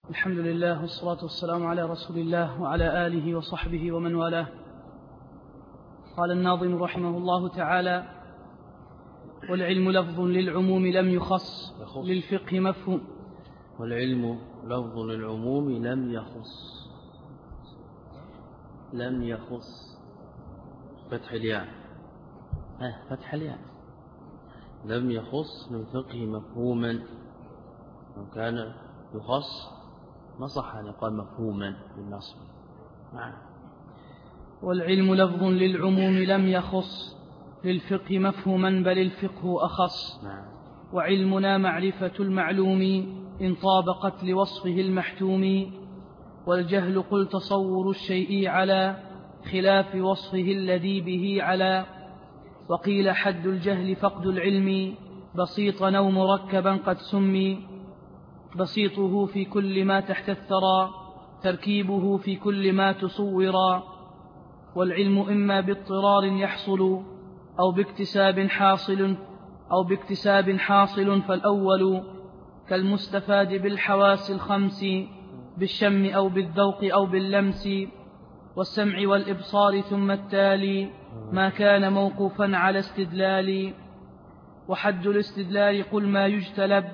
الحمد لله والصلاة والسلام على رسول الله وعلى آله وصحبه ومن والاه. قال الناظم رحمه الله تعالى: والعلم لفظ للعموم لم يخص للفقه مفهوم. والعلم لفظ للعموم لم يخص فتح الياء لم يخص للفقه مفهوما. لو كان يخص ما صح أن يقال مفهوما بالنصب. والعلم لفظ للعموم لم يخص للفقه مفهوما بل الفقه أخص. وعلمنا معرفة المعلوم إن طابقت لوصفه المحتوم. والجهل قل تصور الشيء على خلاف وصفه الذي به على. وقيل حد الجهل فقد العلم بسيطا أو مركبا قد سمي. بسيطه في كل ما تحت الثرى تركيبه في كل ما تصورا. والعلم إما باضطرار يحصل أو باكتساب حاصل فالأول كالمستفاد بالحواس الخمس بالشم أو بالذوق أو باللمس والسمع والإبصار. ثم التالي ما كان موقوفا على استدلال. وحد الاستدلال قل ما يجتلب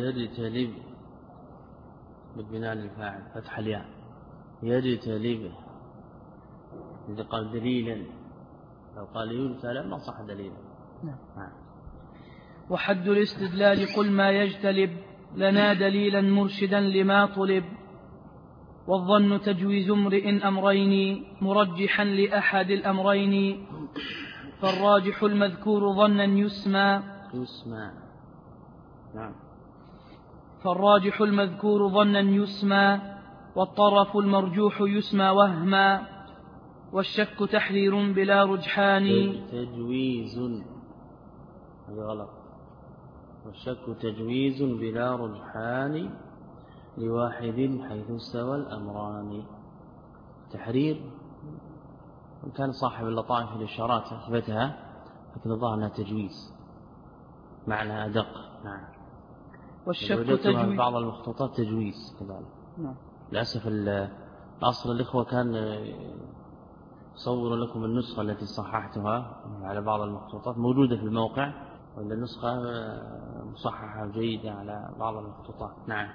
بالبناء للفاعل فتح الياء يجتلب. إذا قال دليلا لو قال يجتلب ما صح دليلا. وحد الاستدلال قل ما يجتلب لنا دليلا مرشدا لما طلب. والظن تجويز امرئ أمرين مرجحا لأحد الأمرين. فالراجح المذكور ظنا يسمى فالراجح المذكور ظنا يسمى. والطرف المرجوح يسمى وهما. والشك تحرير بلا رجحان. تجويز هذا غلط. والشك تجويز بلا رجحان لواحد حيث استوى الأمران. تحرير كان صاحب اللطائف الإشارات أثبتها لكن الظاهر أنها تجويز معنى أدق. والشك تجويز بعض المخطوطات تجويز كذلك. للأسف الأصل الإخوة كان صور لكم النسخة التي صححتها على بعض المخطوطات موجودة في الموقع وإن النسخة مصححة جيدة على بعض المخطوطات.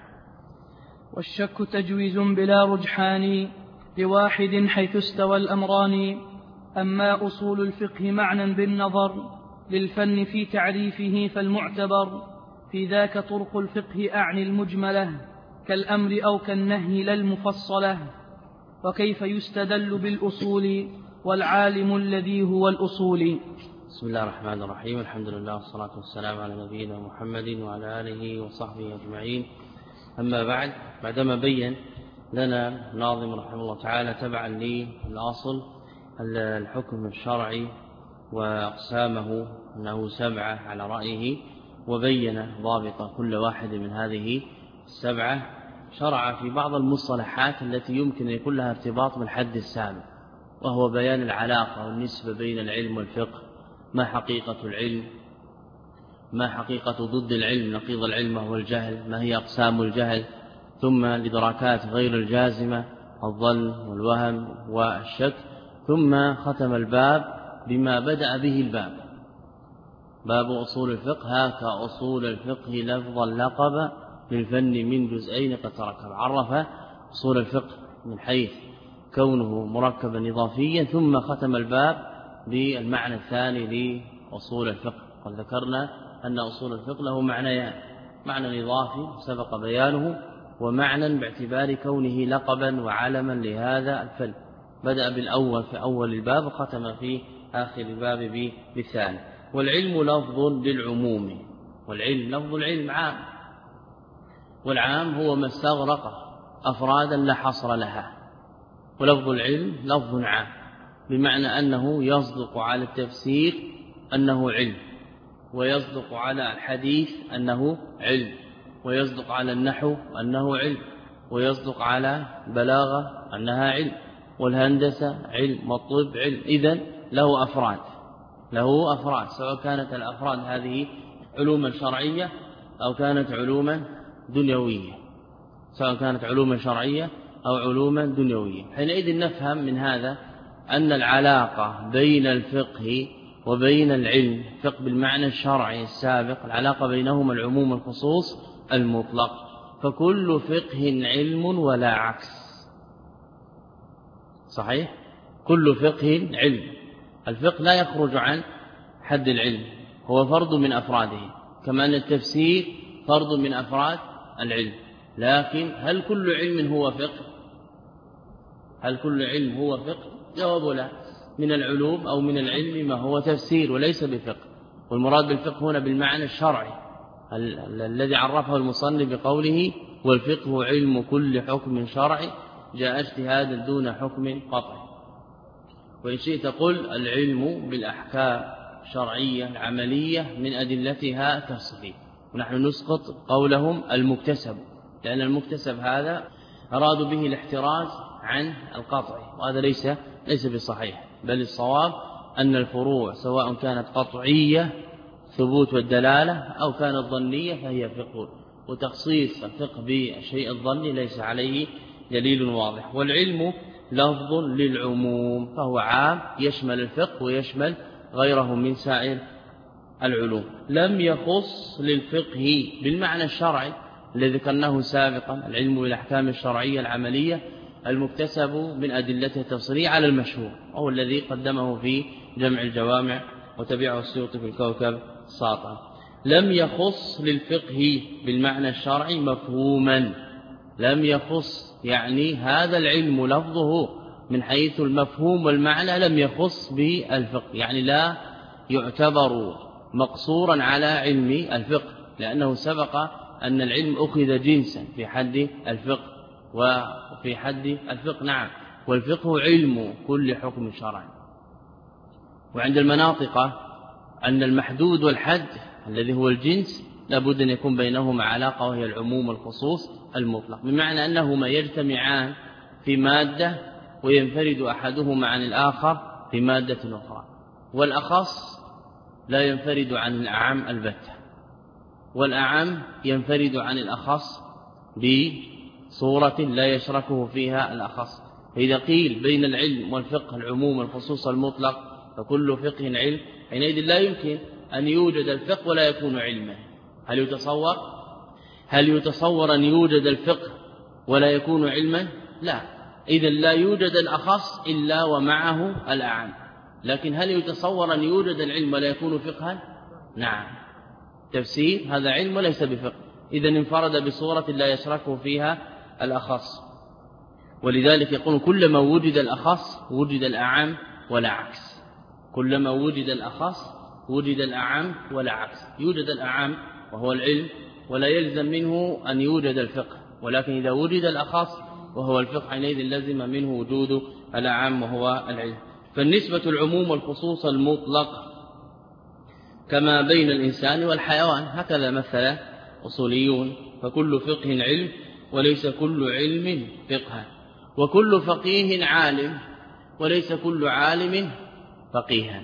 والشك تجويز بلا رجحان لواحد حيث استوى الأمران. أما أصول الفقه معنى بالنظر للفن في تعريفه فالمعتبر في ذاك طرق الفقه أعني المجملة كالأمر أو كالنهي لا المفصلة. وكيف يستدل بالأصول والعالم الذي هو الأصول. بسم الله الرحمن الرحيم. الحمد لله والصلاة والسلام على نبينا محمد وعلى آله وصحبه أجمعين. أما بعدما بين لنا ناظم رحمه الله تعالى تبعا للأصل الحكم الشرعي وأقسامه أنه 7 على رأيه وبين ضابط كل واحد من هذه 7 شرع في بعض المصطلحات التي يمكن أن يكون لها ارتباط بالحد السابق وهو بيان العلاقة والنسبة بين العلم والفقه. ما حقيقة العلم، ما حقيقة ضد العلم نقيض العلم وهو الجهل، ما هي أقسام الجهل، ثم الإدراكات غير الجازمة الظن والوهم والشك. ثم ختم الباب بما بدأ به الباب باب أصول الفقه. هاك أصول الفقه لفظا لقب للفن من جزئين قد تركب. عرف أصول الفقه من حيث كونه مركبا إضافيا ثم ختم الباب بالمعنى الثاني لأصول الفقه. قد ذكرنا أن أصول الفقه له معنيان: معنى إضافي سبق بيانه ومعنى باعتبار كونه لقبا وعلما لهذا الفن. بدأ بالأول في أول الباب وختم في آخر الباب بالثاني. والعلم لفظ للعموم. والعلم لفظ العلم عام، والعام هو ما استغرق أفرادا لا حصر لها. ولفظ العلم لفظ عام بمعنى أنه يصدق على التفسير أنه علم، ويصدق على الحديث أنه علم، ويصدق على النحو أنه علم، ويصدق على البلاغة أنها علم، والهندسة علم، والطب علم. إذن له أفراد سواء كانت الأفراد هذه علوما شرعية أو كانت علوما دنيوية، سواء كانت علوما شرعية أو علوما دنيوية. حينئذ نفهم من هذا أن العلاقة بين الفقه وبين العلم، الفقه بالمعنى الشرعي السابق، العلاقة بينهما العموم الخصوص المطلق، فكل فقه علم ولا عكس. صحيح؟ كل فقه علم. الفقه لا يخرج عن حد العلم، هو فرد من أفراده، كما أن التفسير فرد من أفراد العلم. لكن هل كل علم هو فقه؟ هل كل علم هو فقه؟ جواب لا. من العلوم أو من العلم ما هو تفسير وليس بفقه. والمراد بالفقه هنا بالمعنى الشرعي الذي عرفه المصنف بقوله والفقه علم كل حكم شرعي جاء اجتهادا دون حكم قطعي. وإن شئت قل العلم بالأحكام الشرعية العملية من أدلتها تصفي. ونحن نسقط قولهم المكتسب، لأن المكتسب هذا أرادوا به الاحتراز عن القطعي، وهذا ليس بصحيح، بل الصواب أن الفروع سواء كانت قطعية ثبوت والدلالة أو كانت ظنية فهي فقه، وتخصيص الفقه بالشيء الظني ليس عليه دليل واضح. والعلم لفظ للعموم فهو عام يشمل الفقه ويشمل غيره من سائر العلوم، لم يخص للفقه بالمعنى الشرعي الذي ذكرناه سابقا، العلم بالأحكام الشرعية العملية المكتسب من أدلته التفصيلية على المشهور، وهو الذي قدمه في جمع الجوامع وتبعه السيوطي في الكوكب الساطع. لم يخص للفقه بالمعنى الشرعي مفهوما، لم يخص يعني هذا العلم لفظه من حيث المفهوم والمعنى لم يخص بالفقه، يعني لا يعتبر مقصورا على علم الفقه، لأنه سبق أن العلم أخذ جنسا في حد الفقه وفي حد الفقه. نعم، والفقه علم كل حكم شرعي. وعند المناطق أن المحدود والحد الذي هو الجنس لابد أن يكون بينهما علاقة، وهي العموم والخصوص المطلق، بمعنى أنهما يجتمعان في مادة وينفرد أحدهما عن الآخر في مادة أخرى، والأخص لا ينفرد عن الأعم البتة، والأعم ينفرد عن الأخص بصورة لا يشركه فيها الأخص. فإذا قيل بين العلم والفقه العموم والخصوص المطلق فكل فقه علم، حينئذ لا يمكن أن يوجد الفقه ولا يكون علما. هل يتصور أن يوجد الفقه ولا يكون علما؟ لا، إذن لا يوجد الأخص إلا ومعه الأعم. لكن هل يتصور أن يوجد العلم ولا يكون فقها؟ نعم، تفسير هذا علم وليس بفقه، إذن انفرد بصورة لا يشركه فيها الأخص. ولذلك يقول كلما وجد الأخص وجد الأعم ولا عكس، كلما وجد الأخص وجد الأعم ولا عكس. يوجد الأعم وهو العلم ولا يلزم منه أن يوجد الفقه، ولكن إذا وجد الأخص وهو الفقه حينئذ لزم منه وجود الأعم وهو العلم. فالنسبة العموم والخصوص المطلق كما بين الإنسان والحيوان، هكذا مثل أصوليون، فكل فقه علم وليس كل علم فقها، وكل فقيه عالم وليس كل عالم فقيها.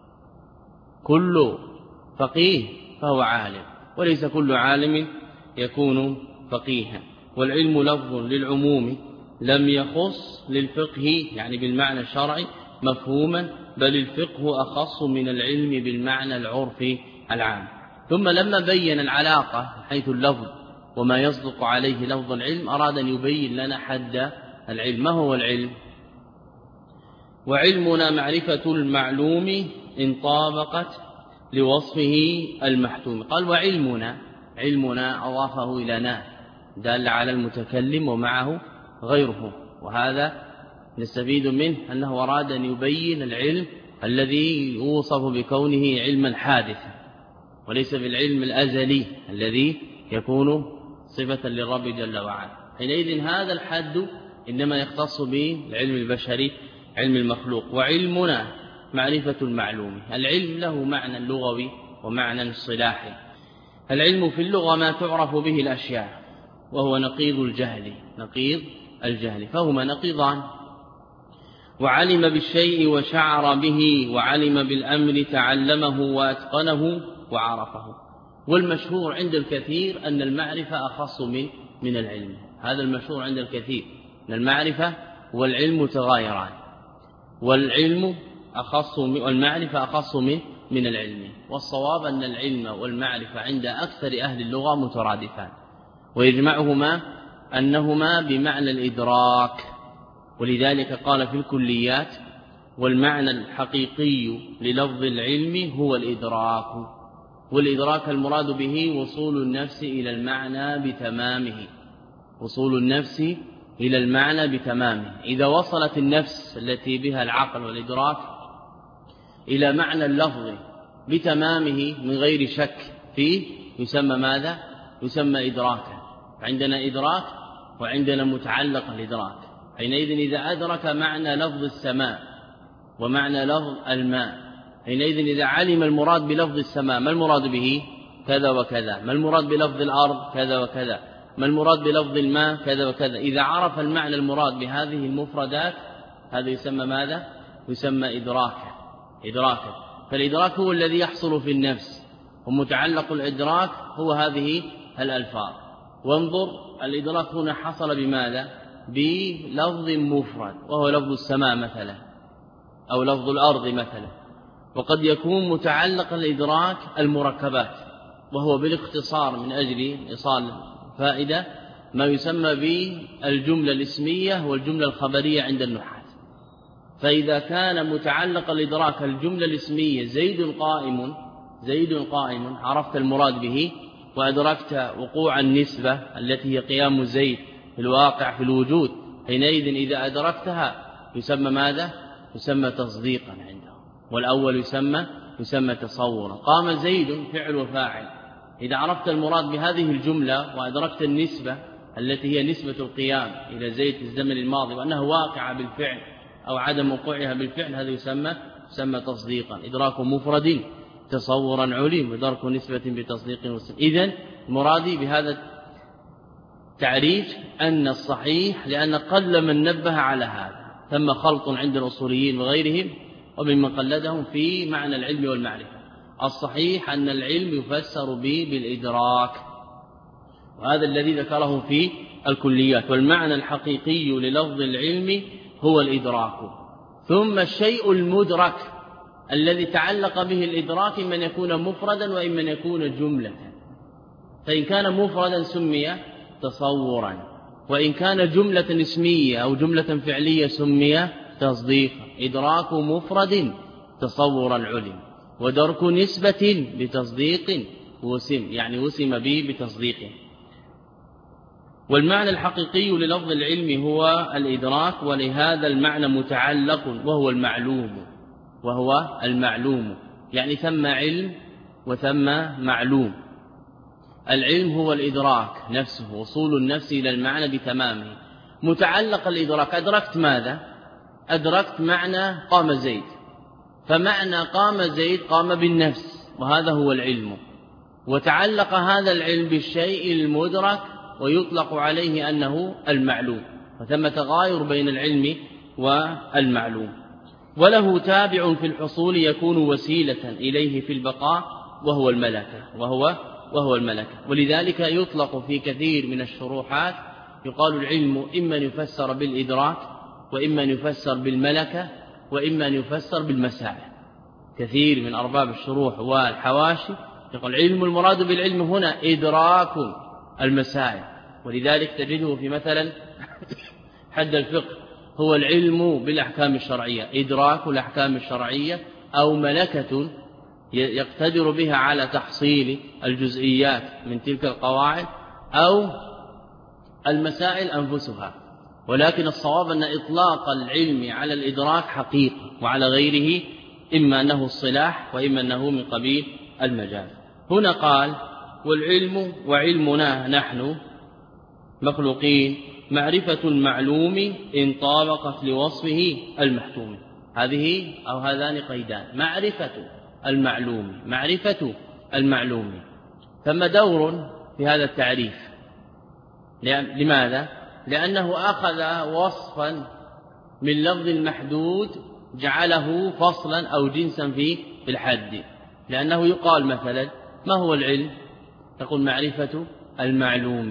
كل فقيه فهو عالم وليس كل عالم يكون فقيها. والعلم لفظ للعموم لم يخص للفقه يعني بالمعنى الشرعي مفهوما، بل الفقه أخص من العلم بالمعنى العرفي العام. ثم لما بين العلاقة حيث اللفظ وما يصدق عليه لفظ العلم أراد أن يبين لنا حد العلم. ما هو العلم؟ وعلمنا معرفة المعلوم إن طابقت لوصفه المحتوم. قال علمنا أضافه إلى نا دال على المتكلم ومعه غيره، وهذا نستفيد منه أنه أراد أن يبين العلم الذي يوصف بكونه علما حادثا وليس بالعلم الأزلي الذي يكون صفة للرب جل وعلا. حينئذ هذا الحد إنما يختص بالعلم البشري علم المخلوق. وعلمنا معرفة المعلوم، العلم له معنى لغوي ومعنى اصطلاحي. العلم في اللغة ما تعرف به الأشياء، وهو نقيض الجهل، فهما نقيضان. وعلم بالشيء وشعر به، وعلم بالأمر تعلمه وأتقنه وعرفه. والمشهور عند الكثير أن المعرفة أخص من العلم، هذا المشهور عند الكثير، أن المعرفة والعلم متغايران، والمعرفة أخص من العلم. والصواب أن العلم والمعرفة عند أكثر أهل اللغة مترادفان، ويجمعهما أنهما بمعنى الإدراك. ولذلك قال في الكليات: والمعنى الحقيقي للفظ العلم هو الإدراك، والإدراك المراد به وصول النفس إلى المعنى بتمامه، وصول النفس إلى المعنى بتمامه. إذا وصلت النفس التي بها العقل والإدراك إلى معنى اللفظ بتمامه من غير شك فيه يسمى ماذا؟ يسمى إدراكا. عندنا إدراك وعندنا متعلق الإدراك. حينئذ إذا أدرك معنى لفظ السماء ومعنى لفظ الماء، حينئذ إذا علم المراد بلفظ السماء ما المراد به؟ كذا وكذا. ما المراد بلفظ الأرض؟ كذا وكذا. ما المراد بلفظ الماء؟ كذا وكذا. إذا عرف المعنى المراد بهذه المفردات هذا يسمى ماذا؟ يسمى إدراكا. فالإدراك هو الذي يحصل في النفس، ومتعلق الإدراك هو هذه الألفاظ. وانظر، الإدراك هنا حصل بماذا؟ بلفظ مفرد وهو لفظ السماء مثلا، أو لفظ الأرض مثلا. وقد يكون متعلق الإدراك المركبات، وهو بالاختصار من أجل إيصال فائدة ما يسمى بالجملة الاسمية والجملة الخبرية عند النحاة. فإذا كان متعلق الإدراك الجملة الاسمية زيد قائم عرفت المراد به وأدركت وقوع النسبة التي هي قيام زيد في الواقع في الوجود، حينئذ إذا أدركتها يسمى ماذا؟ يسمى تصديقا عنده. والأول يسمى تصورا. قام زيد فعل وفاعل. إذا عرفت المراد بهذه الجملة وأدركت النسبة التي هي نسبة القيام إلى زيد في الزمن الماضي وأنها واقعة بالفعل أو عدم وقوعها بالفعل، هذا يسمى تصديقا. إدراك مفرد تصورا علم، وإدراك نسبة بتصديق وسلم. إذن مرادي بهذا التعريف أن الصحيح، لأن قل من نبه على هذا، ثم خلط عند الأصوليين وغيرهم وممن قلدهم في معنى العلم والمعرفة. الصحيح أن العلم يفسر به بالإدراك، وهذا الذي ذكره في الكليات. والمعنى الحقيقي للفظ العلم هو الإدراك. ثم الشيء المدرك الذي تعلق به الإدراك إما أن يكون مفردا وإما أن يكون جملة. فإن كان مفردا سمي تصورا، وإن كان جملة اسمية أو جملة فعلية سمي تصديقا. إدراك مفرد تصورا علم، ودرك نسبة بتصديق وسم، يعني وسم به بتصديقه. والمعنى الحقيقي للفظ العلم هو الإدراك، ولهذا المعنى متعلق وهو المعلوم، يعني ثم علم وثم معلوم. العلم هو الإدراك نفسه، وصول النفس إلى المعنى بتمامه. متعلق الإدراك، أدركت ماذا؟ أدركت معنى قام زيد، فمعنى قام زيد قام بالنفس، وهذا هو العلم. وتعلق هذا العلم بالشيء المدرك ويطلق عليه أنه المعلوم، وثم تغاير بين العلم والمعلوم. وله تابع في الحصول يكون وسيلة إليه في البقاء وهو الملكة. ولذلك يطلق في كثير من الشروحات يقال العلم إما أن يفسر بالإدراك، وإما أن يفسر بالملكة، وإما أن يفسر بالمساعي. كثير من أرباب الشروح والحواشي يقول العلم المراد بالعلم هنا إدراك المساعي. ولذلك تجده في مثلا حد الفقه هو العلم بالأحكام الشرعية، إدراك الأحكام الشرعية، أو ملكة يقتدر بها على تحصيل الجزئيات من تلك القواعد، أو المسائل أنفسها. ولكن الصواب أن إطلاق العلم على الإدراك حقيقة، وعلى غيره إما أنه الصلاح وإما أنه من قبيل المجاز. هنا قال والعلم وعلمنا نحن مخلوقين معرفة المعلوم إن طابقت لوصفه المحتوم. هذه أو هذان قيدان: معرفة المعلوم. ثم دور في هذا التعريف. لماذا؟ لأنه أخذ وصفا من لفظ المحدود جعله فصلا أو جنسا في الحد. لأنه يقال مثلا ما هو العلم؟ تقول معرفة المعلوم.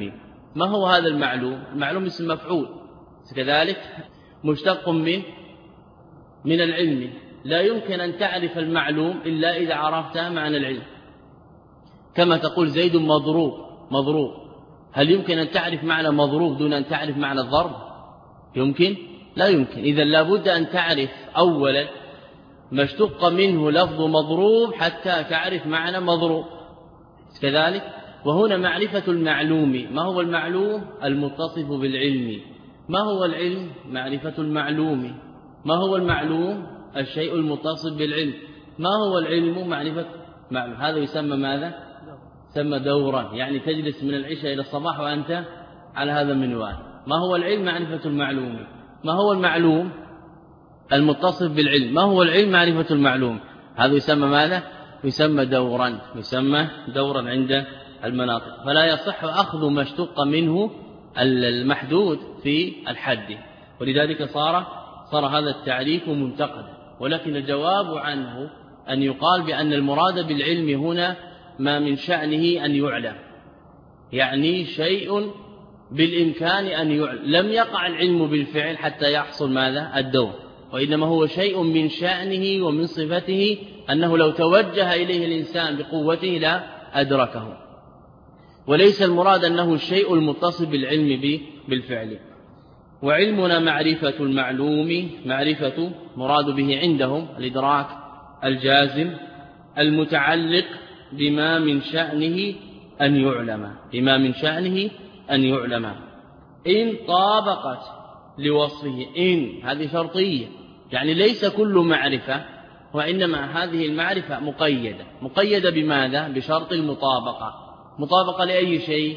ما هو هذا المعلوم؟ المعلوم اسم مفعول، كذلك مشتق من العلم. لا يمكن أن تعرف المعلوم إلا إذا عرفت معنى العلم. كما تقول زيد مضروب، هل يمكن أن تعرف معنى مضروب دون أن تعرف معنى الضرب؟ يمكن؟ لا يمكن. إذن لابد أن تعرف أولا ما اشتق منه لفظ مضروب حتى تعرف معنى مضروب، كذلك. وهنا معرفة المعلوم. ما هو المعلوم؟ المتصف بالعلم. ما هو العلم؟ معرفة المعلوم. ما هو المعلوم؟ الشيء المتصف بالعلم. ما هو العلم؟ معرفة معلوم. هذا يسمى ماذا؟ يسمى دورا، يعني تجلس من العشاء إلى الصباح وأنت على هذا المنوال. ما هو العلم؟ معرفة المعلوم. ما هو المعلوم؟ المتصف بالعلم. ما هو العلم؟ معرفة المعلوم. هذا يسمى ماذا؟ يسمى دورا عند المناطق. فلا يصح أخذ ما اشتق منه المحدود في الحد، ولذلك صار هذا التعريف منتقدا. ولكن الجواب عنه أن يقال بأن المراد بالعلم هنا ما من شأنه أن يعلم، يعني شيء بالإمكان أن يعلم. لم يقع العلم بالفعل حتى يحصل ماذا؟ الدور، وإنما هو شيء من شأنه ومن صفته أنه لو توجه إليه الإنسان بقوته لا أدركه. وليس المراد أنه الشيء المتصل بالعلم بالفعل. وعلمنا معرفة المعلوم، معرفة مراد به عندهم الإدراك الجازم المتعلق بما من شأنه أن يعلم، بما من شأنه أن يعلم إن طابقت لوصفه. إن هذه شرطية، يعني ليس كل معرفة، وإنما هذه المعرفة مقيدة بماذا؟ بشرط المطابقة. مطابقة لأي شيء؟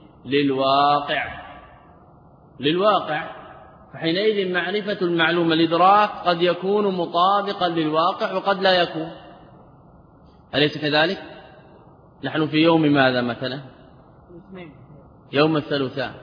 للواقع. فحينئذ معرفة المعلوم الإدراك قد يكون مطابقا للواقع وقد لا يكون، أليس كذلك؟ نحن في يوم ماذا مثلا؟ يوم الثلاثاء.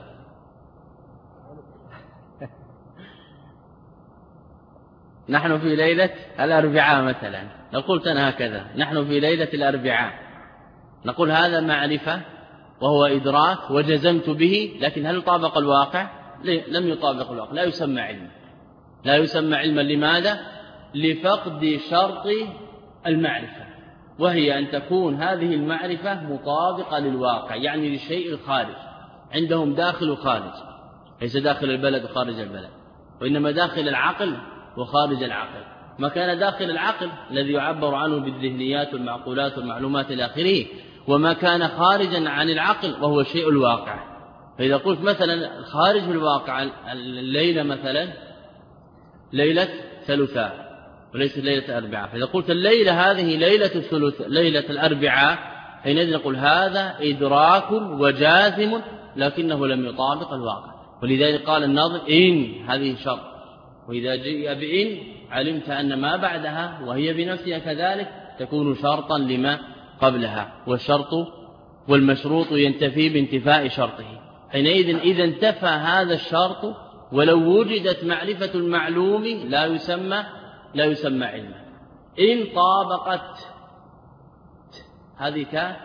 نحن في ليلة الأربعاء مثلا. لو قلت أنا هكذا نحن في ليلة الأربعاء، نقول هذا معرفة وهو إدراك وجزمت به، لكن هل طابق الواقع؟ لم يطابق الواقع، لا يسمى علما. لا يسمى علما. لماذا؟ لفقد شرط المعرفة، وهي أن تكون هذه المعرفة مطابقة للواقع، يعني للشيء الخارج. عندهم داخل وخارج، ليس داخل البلد وخارج البلد، وإنما داخل العقل وخارج العقل. ما كان داخل العقل الذي يعبر عنه بالذهنيات والمعقولات والمعلومات إلى آخره، وما كان خارجا عن العقل وهو شيء الواقع. فإذا قلت مثلا خارج الواقع الليلة مثلا ليلة ثلاثاء وليست ليلة أربعاء، فإذا قلت الليلة هذه ليلة الأربعاء، حينئذ نقول هذا إدراك وجازم لكنه لم يطابق الواقع. ولذلك قال الناظم إن هذه شرط، وإذا جاء بإن علمت أن ما بعدها وهي بنفسها كذلك تكون شرطا لما قبلها، والشرط والمشروط ينتفي بانتفاء شرطه. حينئذ إذا انتفى هذا الشرط ولو وجدت معرفة المعلوم لا يسمى علما. إن طابقت هذه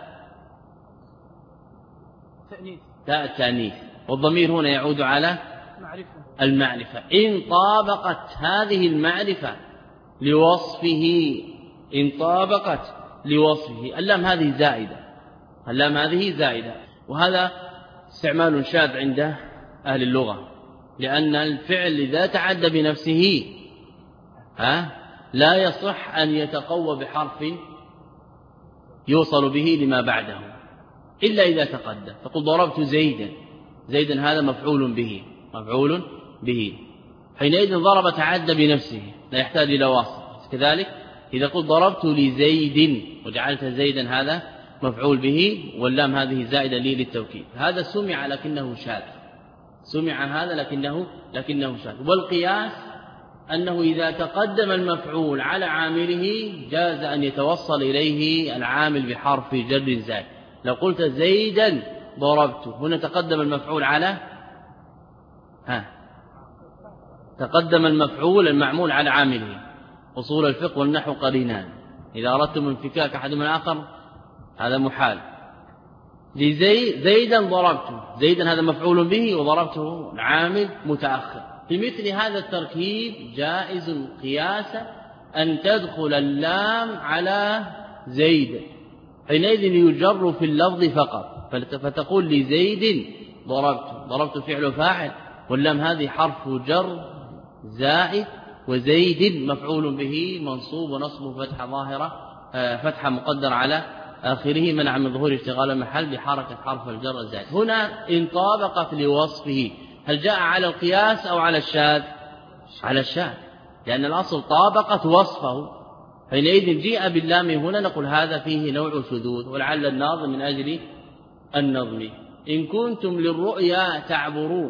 تاء التأنيث، والضمير هنا يعود على المعرفة. إن طابقت هذه المعرفة لوصفه، إن طابقت لوصفه. اللام هذه زائدة، وهذا استعمال شاذ عند أهل اللغة، لأن الفعل إذا تعدى بنفسه لا يصح أن يتقوى بحرف يوصل به لما بعده إلا إذا تقدم. فقل ضربت زيدا هذا مفعول به، حينئذ ضرب تعدى بنفسه لا يحتاج إلى واسطة. كذلك إذا قلت ضربت لزيد وجعلت زيدا هذا مفعول به، واللام هذه زائدة لي للتوكيد، هذا سمع لكنه شاذ، لكنه شاذ. والقياس أنه إذا تقدم المفعول على عامله جاز أن يتوصل إليه العامل بحرف جر زائد. لو قلت زيدا ضربت، هنا تقدم المفعول على تقدم المفعول المعمول على عامله. أصول الفقه والنحو قرينان، إذا أردتم انفكاك أحد من الآخر هذا محال. زيدا ضربته، زيدا هذا مفعول به وضربته عامل متأخر. في مثل هذا التركيب جائز قياسا أن تدخل اللام على زيد، حينئذ يجر في اللفظ فقط، فتقول لزيد ضربت فعل فاعل، واللام هذه حرف جر زائد، وزيد مفعول به منصوب ونصبه فتحة ظاهرة فتحة مقدر على آخره منع من ظهور اشتغال المحل بحركة حرف الجر الزائد. هنا إن طابقت لوصفه، هل جاء على القياس أو على الشاذ؟ على الشاذ، لأن الأصل طابقت وصفه، حينئذ جيء باللام هنا نقول هذا فيه نوع شذوذ. ولعل الناظم من أجل النظم إن كنتم للرؤيا تعبرون،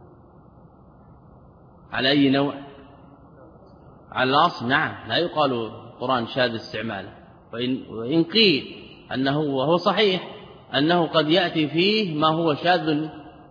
على أي نوع؟ على الأصل نعم، لا يقال القرآن شاذ استعماله، وإن قيل أنه وهو صحيح أنه قد يأتي فيه ما هو شاذ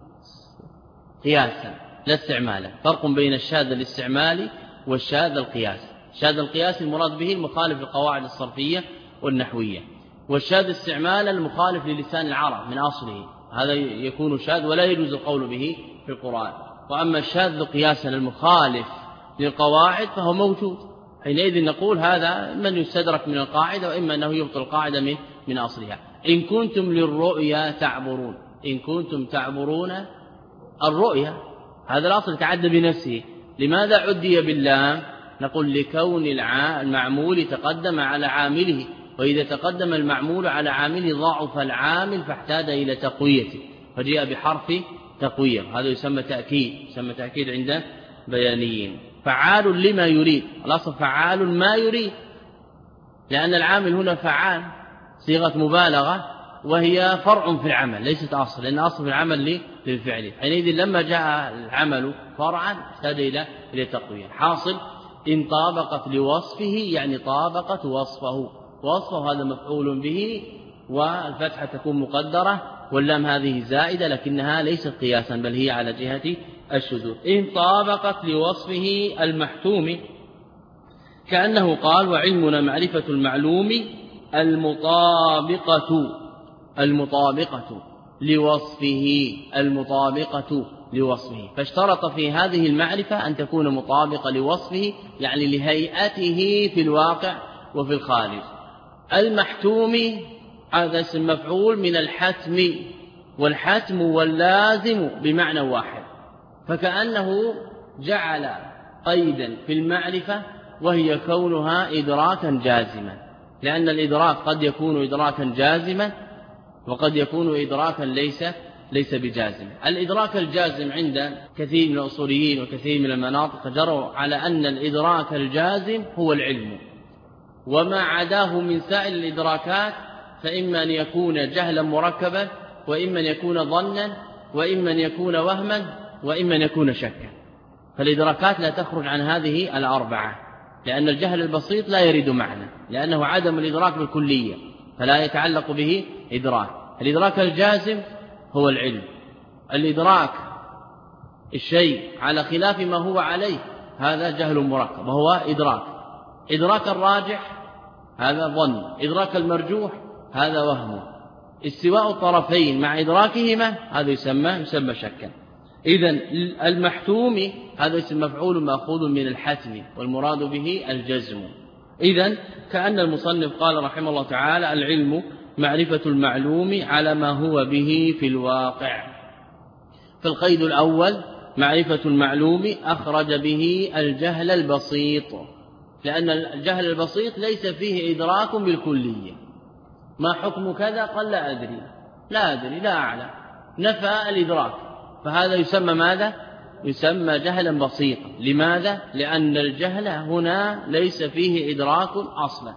قياسا لا استعمالا. فرق بين الشاذ الاستعمالي والشاذ القياس. شاذ القياس المراد به المخالف للقواعد الصرفية والنحوية، والشاذ استعمالا المخالف للسان العرب من أصله، هذا يكون شاذ ولا يجوز القول به في القرآن. وأما الشاذ قياسا المخالف للقواعد فهو موجود، حينئذ نقول هذا من يستدرك من القاعدة، وإما أنه يبطل القاعدة من أصلها. إن كنتم للرؤيا تعبرون، إن كنتم تعبرون الرؤيا، هذا الأصل تعدى بنفسه. لماذا عدي باللام؟ نقول لكون المعمول تقدم على عامله، وإذا تقدم المعمول على عامله ضعف العامل فاحتاج إلى تقويته، فجاء بحرف تقوية، هذا يسمى تأكيد عند بيانيين. فعال لما يريد، الأصل فعال ما يريد، لأن العامل هنا فعال صيغة مبالغة، وهي فرع في العمل ليست أصل، لأن أصل في العمل للفعل. حينئذ لما جاء العمل فرعا احتاج إلى تقوية. حاصل إن طابقت لوصفه يعني طابقت وصفه هذا مفعول به، والفتحة تكون مقدرة، واللام هذه زائدة لكنها ليست قياسا بل هي على جهة الشذوذ. إن طابقت لوصفه المحتوم، كأنه قال وعلمنا معرفة المعلوم المطابقة لوصفه، فاشترط في هذه المعرفة أن تكون مطابقة لوصفه، يعني لهيئته في الواقع وفي الخارج. المحتوم هذا اسم مفعول من الحتم، والحتم واللازم بمعنى واحد، فكأنه جعل قيدا في المعرفة وهي كونها إدراكا جازما، لأن الإدراك قد يكون إدراكا جازما وقد يكون إدراكا ليس بجازم. الإدراك الجازم عند كثير من الأصوليين وكثير من المناطق جروا على أن الإدراك الجازم هو العلم، وما عداه من سائر الإدراكات فإما أن يكون جهلا مركبا، وإما أن يكون ظنا، وإما أن يكون وهما، وإما أن يكون شكا. فالإدراكات لا تخرج عن هذه الأربعة، لأن الجهل البسيط لا يريد معنى، لأنه عدم الإدراك بالكلية فلا يتعلق به إدراك. الإدراك الجازم هو العلم. الإدراك الشيء على خلاف ما هو عليه هذا جهل مركب وهو إدراك الراجح هذا ظن، إدراك المرجوح هذا وهم. استواء الطرفين مع إدراكهما هذا يسمى شكا. إذن المحتوم هذا اسم مفعول مأخوذ من الحتم، والمراد به الجزم. إذن كأن المصنف قال رحمه الله تعالى العلم معرفة المعلوم على ما هو به في الواقع. فالقيد الأول معرفة المعلوم أخرج به الجهل البسيط، لأن الجهل البسيط ليس فيه إدراك بالكلية. ما حكم كذا؟ قال لا أدري لا أعلم، نفى الإدراك، فهذا يسمى ماذا؟ يسمى جهلا بسيطا. لماذا؟ لأن الجهل هنا ليس فيه إدراك أصلا.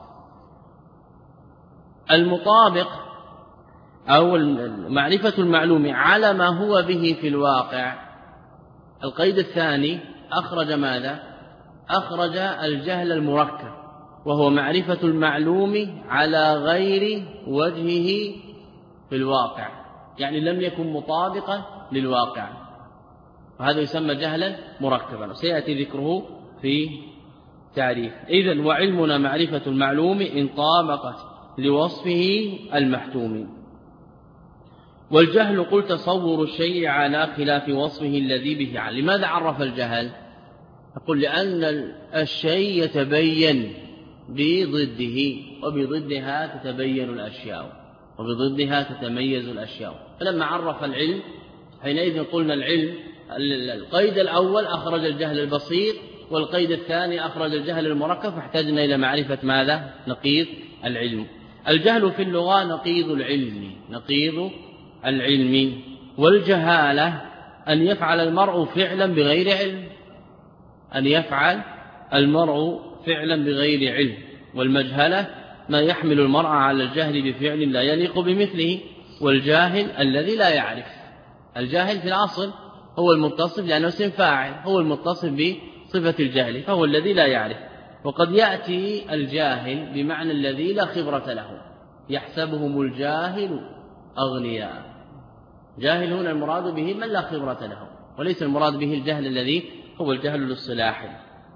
المطابق أو معرفة المعلوم على ما هو به في الواقع، القيد الثاني أخرج ماذا؟ أخرج الجهل المركب، وهو معرفة المعلوم على غير وجهه في الواقع، يعني لم يكن مطابقا للواقع، وهذا يسمى جهلا مركبا، وسيأتي ذكره في تعريف. إذن وعلمنا معرفة المعلوم إن طابقت لوصفه المحتوم. والجهل قل تصور الشيء على خلاف وصفه الذي به علم. لماذا عرف الجهل؟ أقول لأن الشيء يتبين بضده، وبضدها تتبين الأشياء، وبضدها تتميز الأشياء. فلما عرف العلم حينئذ قلنا العلم القيد الأول أخرج الجهل البسيط، والقيد الثاني أخرج الجهل المركب، فاحتاجنا إلى معرفة ماذا؟ نقيض العلم. الجهل في اللغة نقيض العلم، نقيض العلم. والجهالة أن يفعل المرء فعلا بغير علم، أن يفعل المرء فعلا بغير علم. والمجهلة ما يحمل المرء على الجهل بفعل لا يليق بمثله. والجاهل الذي لا يعرف. الجاهل في الأصل هو المتصف لأنه اسم فاعل، هو المتصف بصفة الجهل، فهو الذي لا يعرف. وقد يأتي الجاهل بمعنى الذي لا خبرة له، يحسبهم الجاهل أغنياء. جاهل هنا المراد به من لا خبرة له، وليس المراد به الجهل الذي هو الجهل الاصطلاحي.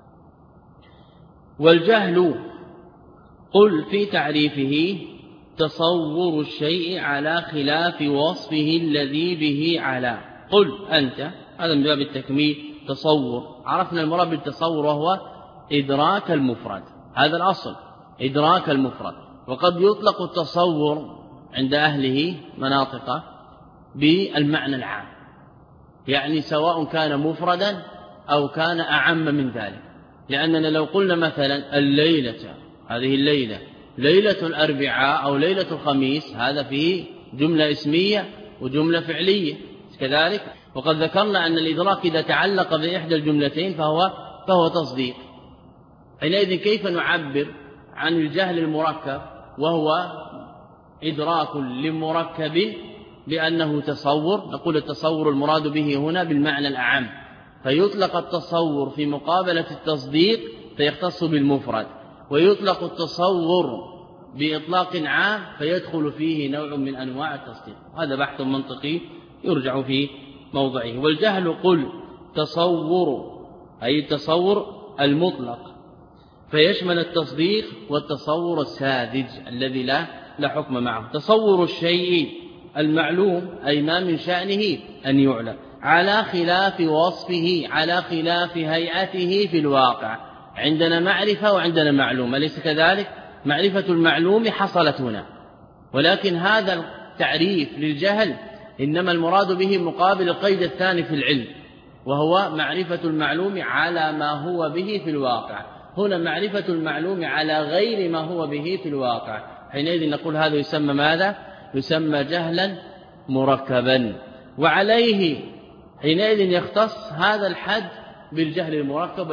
والجهل قل في تعريفه تصور الشيء على خلاف وصفه الذي به على. قل أنت، هذا من باب التكميل. تصور، عرفنا المراد بالتصور وهو إدراك المفرد، هذا الأصل إدراك المفرد. وقد يطلق التصور عند أهله مناطق بالمعنى العام، يعني سواء كان مفردا أو كان أعم من ذلك. لأننا لو قلنا مثلا الليلة، هذه الليلة ليلة الأربعاء أو ليلة الخميس، هذا فيه جملة اسمية وجملة فعلية كذلك. وقد ذكرنا أن الإدراك إذا تعلق بإحدى الجملتين فهو تصديق. حينئذ كيف نعبر عن الجهل المركب وهو إدراك لمركب بأنه تصور؟ نقول التصور المراد به هنا بالمعنى الأعم، فيطلق التصور في مقابلة التصديق فيختص بالمفرد، ويطلق التصور بإطلاق عام فيدخل فيه نوع من أنواع التصديق. هذا بحث منطقي يرجع في موضعه. والجهل قل تصور، أي التصور المطلق، فيشمل التصديق والتصور الساذج الذي لا حكم معه. تصور الشيء المعلوم أي ما من شأنه أن يعلم، على خلاف وصفه، على خلاف هيئته في الواقع. عندنا معرفة وعندنا معلوم، أليس كذلك؟ معرفة المعلوم حصلت هنا، ولكن هذا التعريف للجهل إنما المراد به مقابل القيد الثاني في العلم، وهو معرفة المعلوم على ما هو به في الواقع. هنا معرفة المعلوم على غير ما هو به في الواقع. حينئذ نقول هذا يسمى ماذا؟ يسمى جهلا مركبا. وعليه حينئذ يختص هذا الحد بالجهل المركب،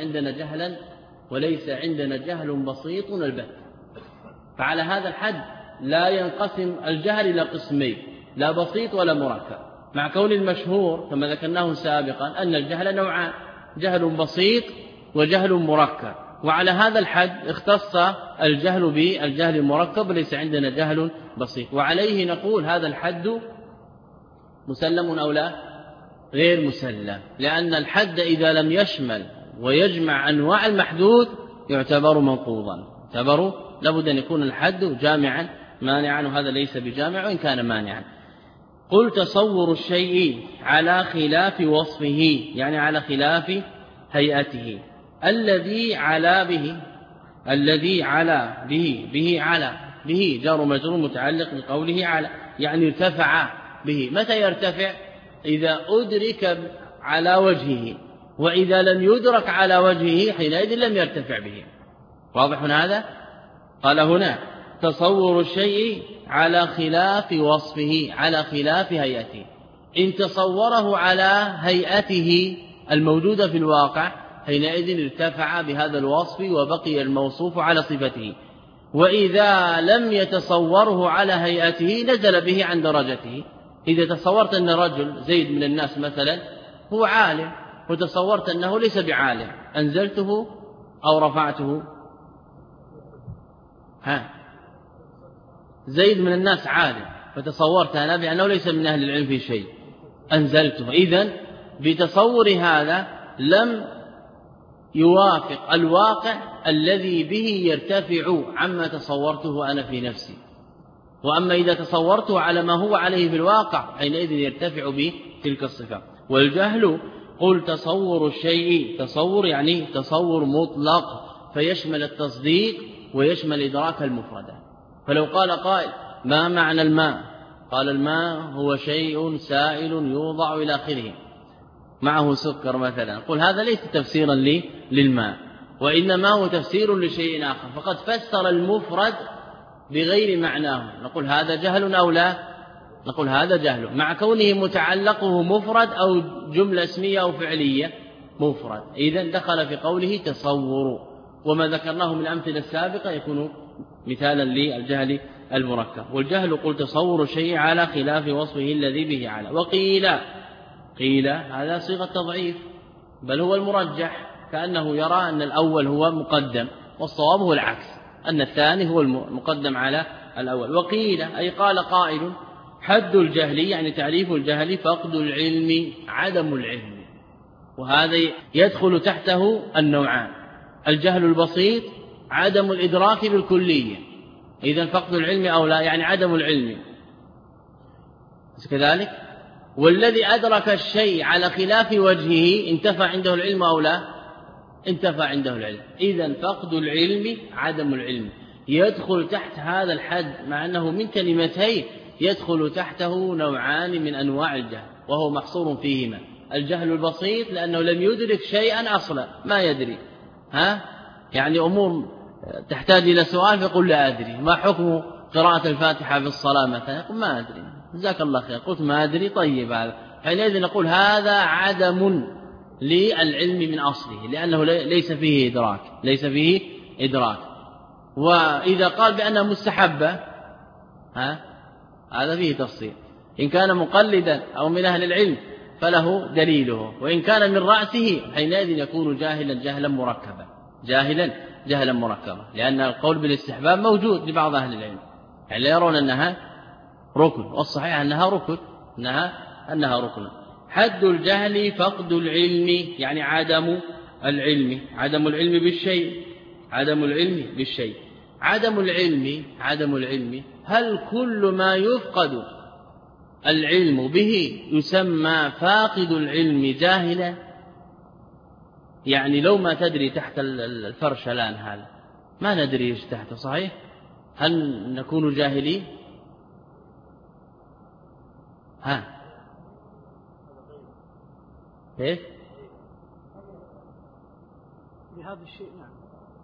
وليس عندنا جهل بسيط البت. فعلى هذا الحد لا ينقسم الجهل إلى قسمين، لا بسيط ولا مركب، مع كون المشهور كما ذكرناه سابقا أن الجهل نوعان، جهل بسيط وجهل مركب. وعلى هذا الحد اختص الجهل بالجهل المركب، وليس عندنا جهل بسيط. وعليه نقول هذا الحد مسلم أو لا؟ غير مسلم، لأن الحد إذا لم يشمل ويجمع أنواع المحدود يعتبر منقوضا، لابد أن يكون الحد جامعا مانعا، وهذا ليس بجامع وإن كان مانعا. قل تصور الشيء على خلاف وصفه، يعني على خلاف هيئته. الذي على به على به جار مجرور متعلق بقوله على، يعني ارتفع به. متى يرتفع؟ إذا أدرك على وجهه، وإذا لم يدرك على وجهه حينئذ لم يرتفع به. واضح هذا؟ قال هنا تصور الشيء على خلاف وصفه، على خلاف هيئته. إن تصوره على هيئته الموجودة في الواقع حينئذ ارتفع بهذا الوصف وبقي الموصوف على صفته. وإذا لم يتصوره على هيئته نزل به عن درجته. إذا تصورت أن رجل زيد من الناس مثلا هو عالم، وتصورت أنه ليس بعالم، أنزلته أو رفعته؟ زيد من الناس عالم، فتصورت أنا بأنه ليس من أهل العلم في شيء، أنزلته. إذن بتصور هذا لم يوافق الواقع الذي به يرتفع عما تصورته أنا في نفسي. وأما إذا تصورته على ما هو عليه في الواقع حينئذ يرتفع بتلك الصفة. والجهل قل تصور الشيء، تصور يعني تصور مطلق فيشمل التصديق ويشمل إدراك المفردات. فلو قال قائل ما معنى الماء؟ قال الماء هو شيء سائل يوضع إلى آخره معه سكر مثلا، قل هذا ليس تفسيرا للماء، وإنما هو تفسير لشيء آخر، فقد فسر المفرد بغير معناه، نقول هذا جهل أو لا؟ نقول هذا جهل، مع كونه متعلقه مفرد أو جملة اسمية أو فعلية مفرد. إذن دخل في قوله تصور، وما ذكرناه من الأمثلة السابقة يكون مثالا للجهل المركب. والجهل قل تصور الشيء على خلاف وصفه الذي به على. قيل هذا صيغة تضعيف، بل هو المرجح، كأنه يرى أن الأول هو مقدم والصواب هو العكس، أن الثاني هو المقدم على الأول. وقيل أي قال قائل حد الجهل يعني تعريف الجهل فقد العلم عدم العلم، وهذا يدخل تحته النوعان، الجهل البسيط عدم الإدراك بالكلية، إذن فقد العلم أو لا يعني عدم العلم كذلك. والذي أدرك الشيء على خلاف وجهه انتفى عنده العلم أو لا؟ انتفى عنده العلم. إذن فقد العلم عدم العلم يدخل تحت هذا الحد، مع أنه من كلمتين يدخل تحته نوعان من أنواع الجهل، وهو محصور فيهما الجهل البسيط لأنه لم يدرك شيئا أصلا، ما يدري يعني أمور تحتاج إلى سؤال فيقول لا أدري. ما حكم قراءة الفاتحة في الصلاة مثلا؟ يقول ما أدري، جزاك الله خير، قلت ما أدري، طيب هذا حينئذ نقول هذا عدم للعلم من أصله، لأنه ليس فيه إدراك. وإذا قال بأنها مستحبة هذا فيه تفصيل، إن كان مقلدا أو من أهل العلم فله دليله، وإن كان من رأسه حينئذ يكون جاهلا جهلا مركبا، لأن القول بالاستحباب موجود لبعض أهل العلم، يعني لا يرون أنها ركن، والصحيح أنها ركن، أنها ركن. حد الجهل فقد العلم يعني عدم العلم بالشيء. عدم العلم هل كل ما يفقد العلم به يسمى فاقد العلم جاهلا؟ يعني لو ما تدري تحت الفرش الآن هذا ما ندري ايش تحته، صحيح؟ هل نكون جاهلين؟ كيف؟ بهذا الشيء نعم.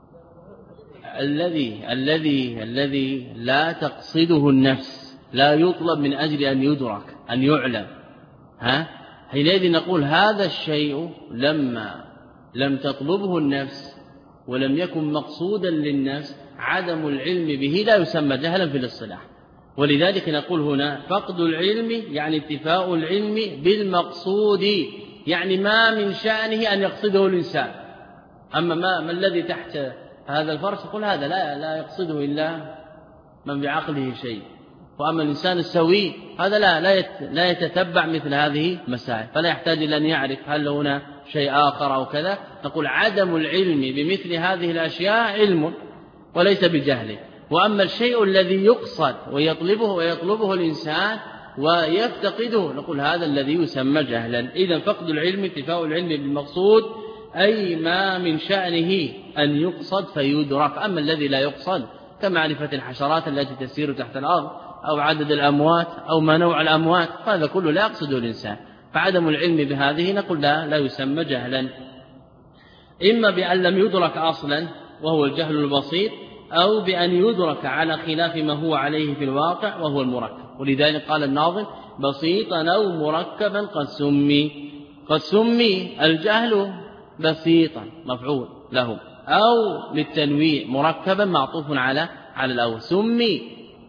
الذي لا تقصده النفس، لا يطلب من أجل أن يدرك أن يعلم، حينئذ نقول هذا الشيء لما لم تطلبه النفس ولم يكن مقصودا للنفس عدم العلم به لا يسمى جهلا في الاصطلاح. ولذلك نقول هنا فقد العلم يعني انتفاء العلم بالمقصود، يعني ما من شأنه أن يقصده الإنسان. أما ما الذي تحت هذا الفرش يقول هذا لا يقصده إلا من بعقله شيء، وأما الإنسان السوي هذا لا يتتبع مثل هذه المسائل، فلا يحتاج إلى أن يعرف هل هنا شيء آخر أو كذا. نقول عدم العلم بمثل هذه الأشياء علم وليس بجهل. وأما الشيء الذي يقصد ويطلبه الإنسان ويفتقده نقول هذا الذي يسمى جهلا. إذن فقد العلم انتفاء العلم بالمقصود، أي ما من شأنه أن يقصد فيدرك. أما الذي لا يقصد كمعرفة الحشرات التي تسير تحت الأرض أو عدد الأموات أو ما نوع الأموات، هذا كله لا يقصده الإنسان، فعدم العلم بهذه نقول لا يسمى جهلا، إما بأن لم يدرك أصلا وهو الجهل البسيط، أو بأن يدرك على خلاف ما هو عليه في الواقع وهو المركب. ولذلك قال الناظم بسيطا أو مركبا قد سمي الجهل بسيطا مفعول له، أو للتنويع مركبا معطوف على الأول، سمي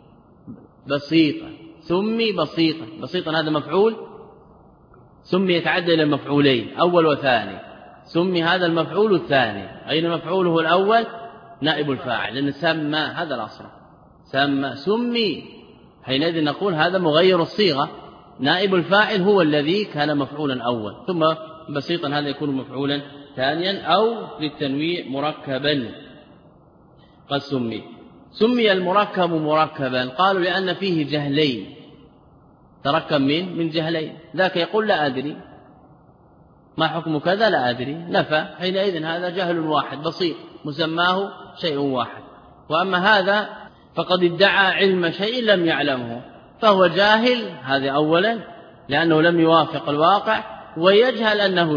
بسيطا هذا مفعول، سمي يتعدى إلى مفعولين أول وثاني، سمي هذا المفعول الثاني، أين مفعوله الأول؟ نائب الفاعل، لأن سمى هذا الأصل، سمي حينئذ نقول هذا مغير الصيغة، نائب الفاعل هو الذي كان مفعولا أول، ثم بسيطا هذا يكون مفعولا ثانيا، أو للتنويع مركبا قد سمي المركب مركبا قالوا لأن فيه جهلين، تركب من جهلين، ذاك يقول لا أدري ما حكم كذا لا أدري، نفى، حينئذ هذا جهل واحد بسيط مسماه شيء واحد. وأما هذا فقد ادعى علم شيء لم يعلمه فهو جاهل، هذا أولا لأنه لم يوافق الواقع، ويجهل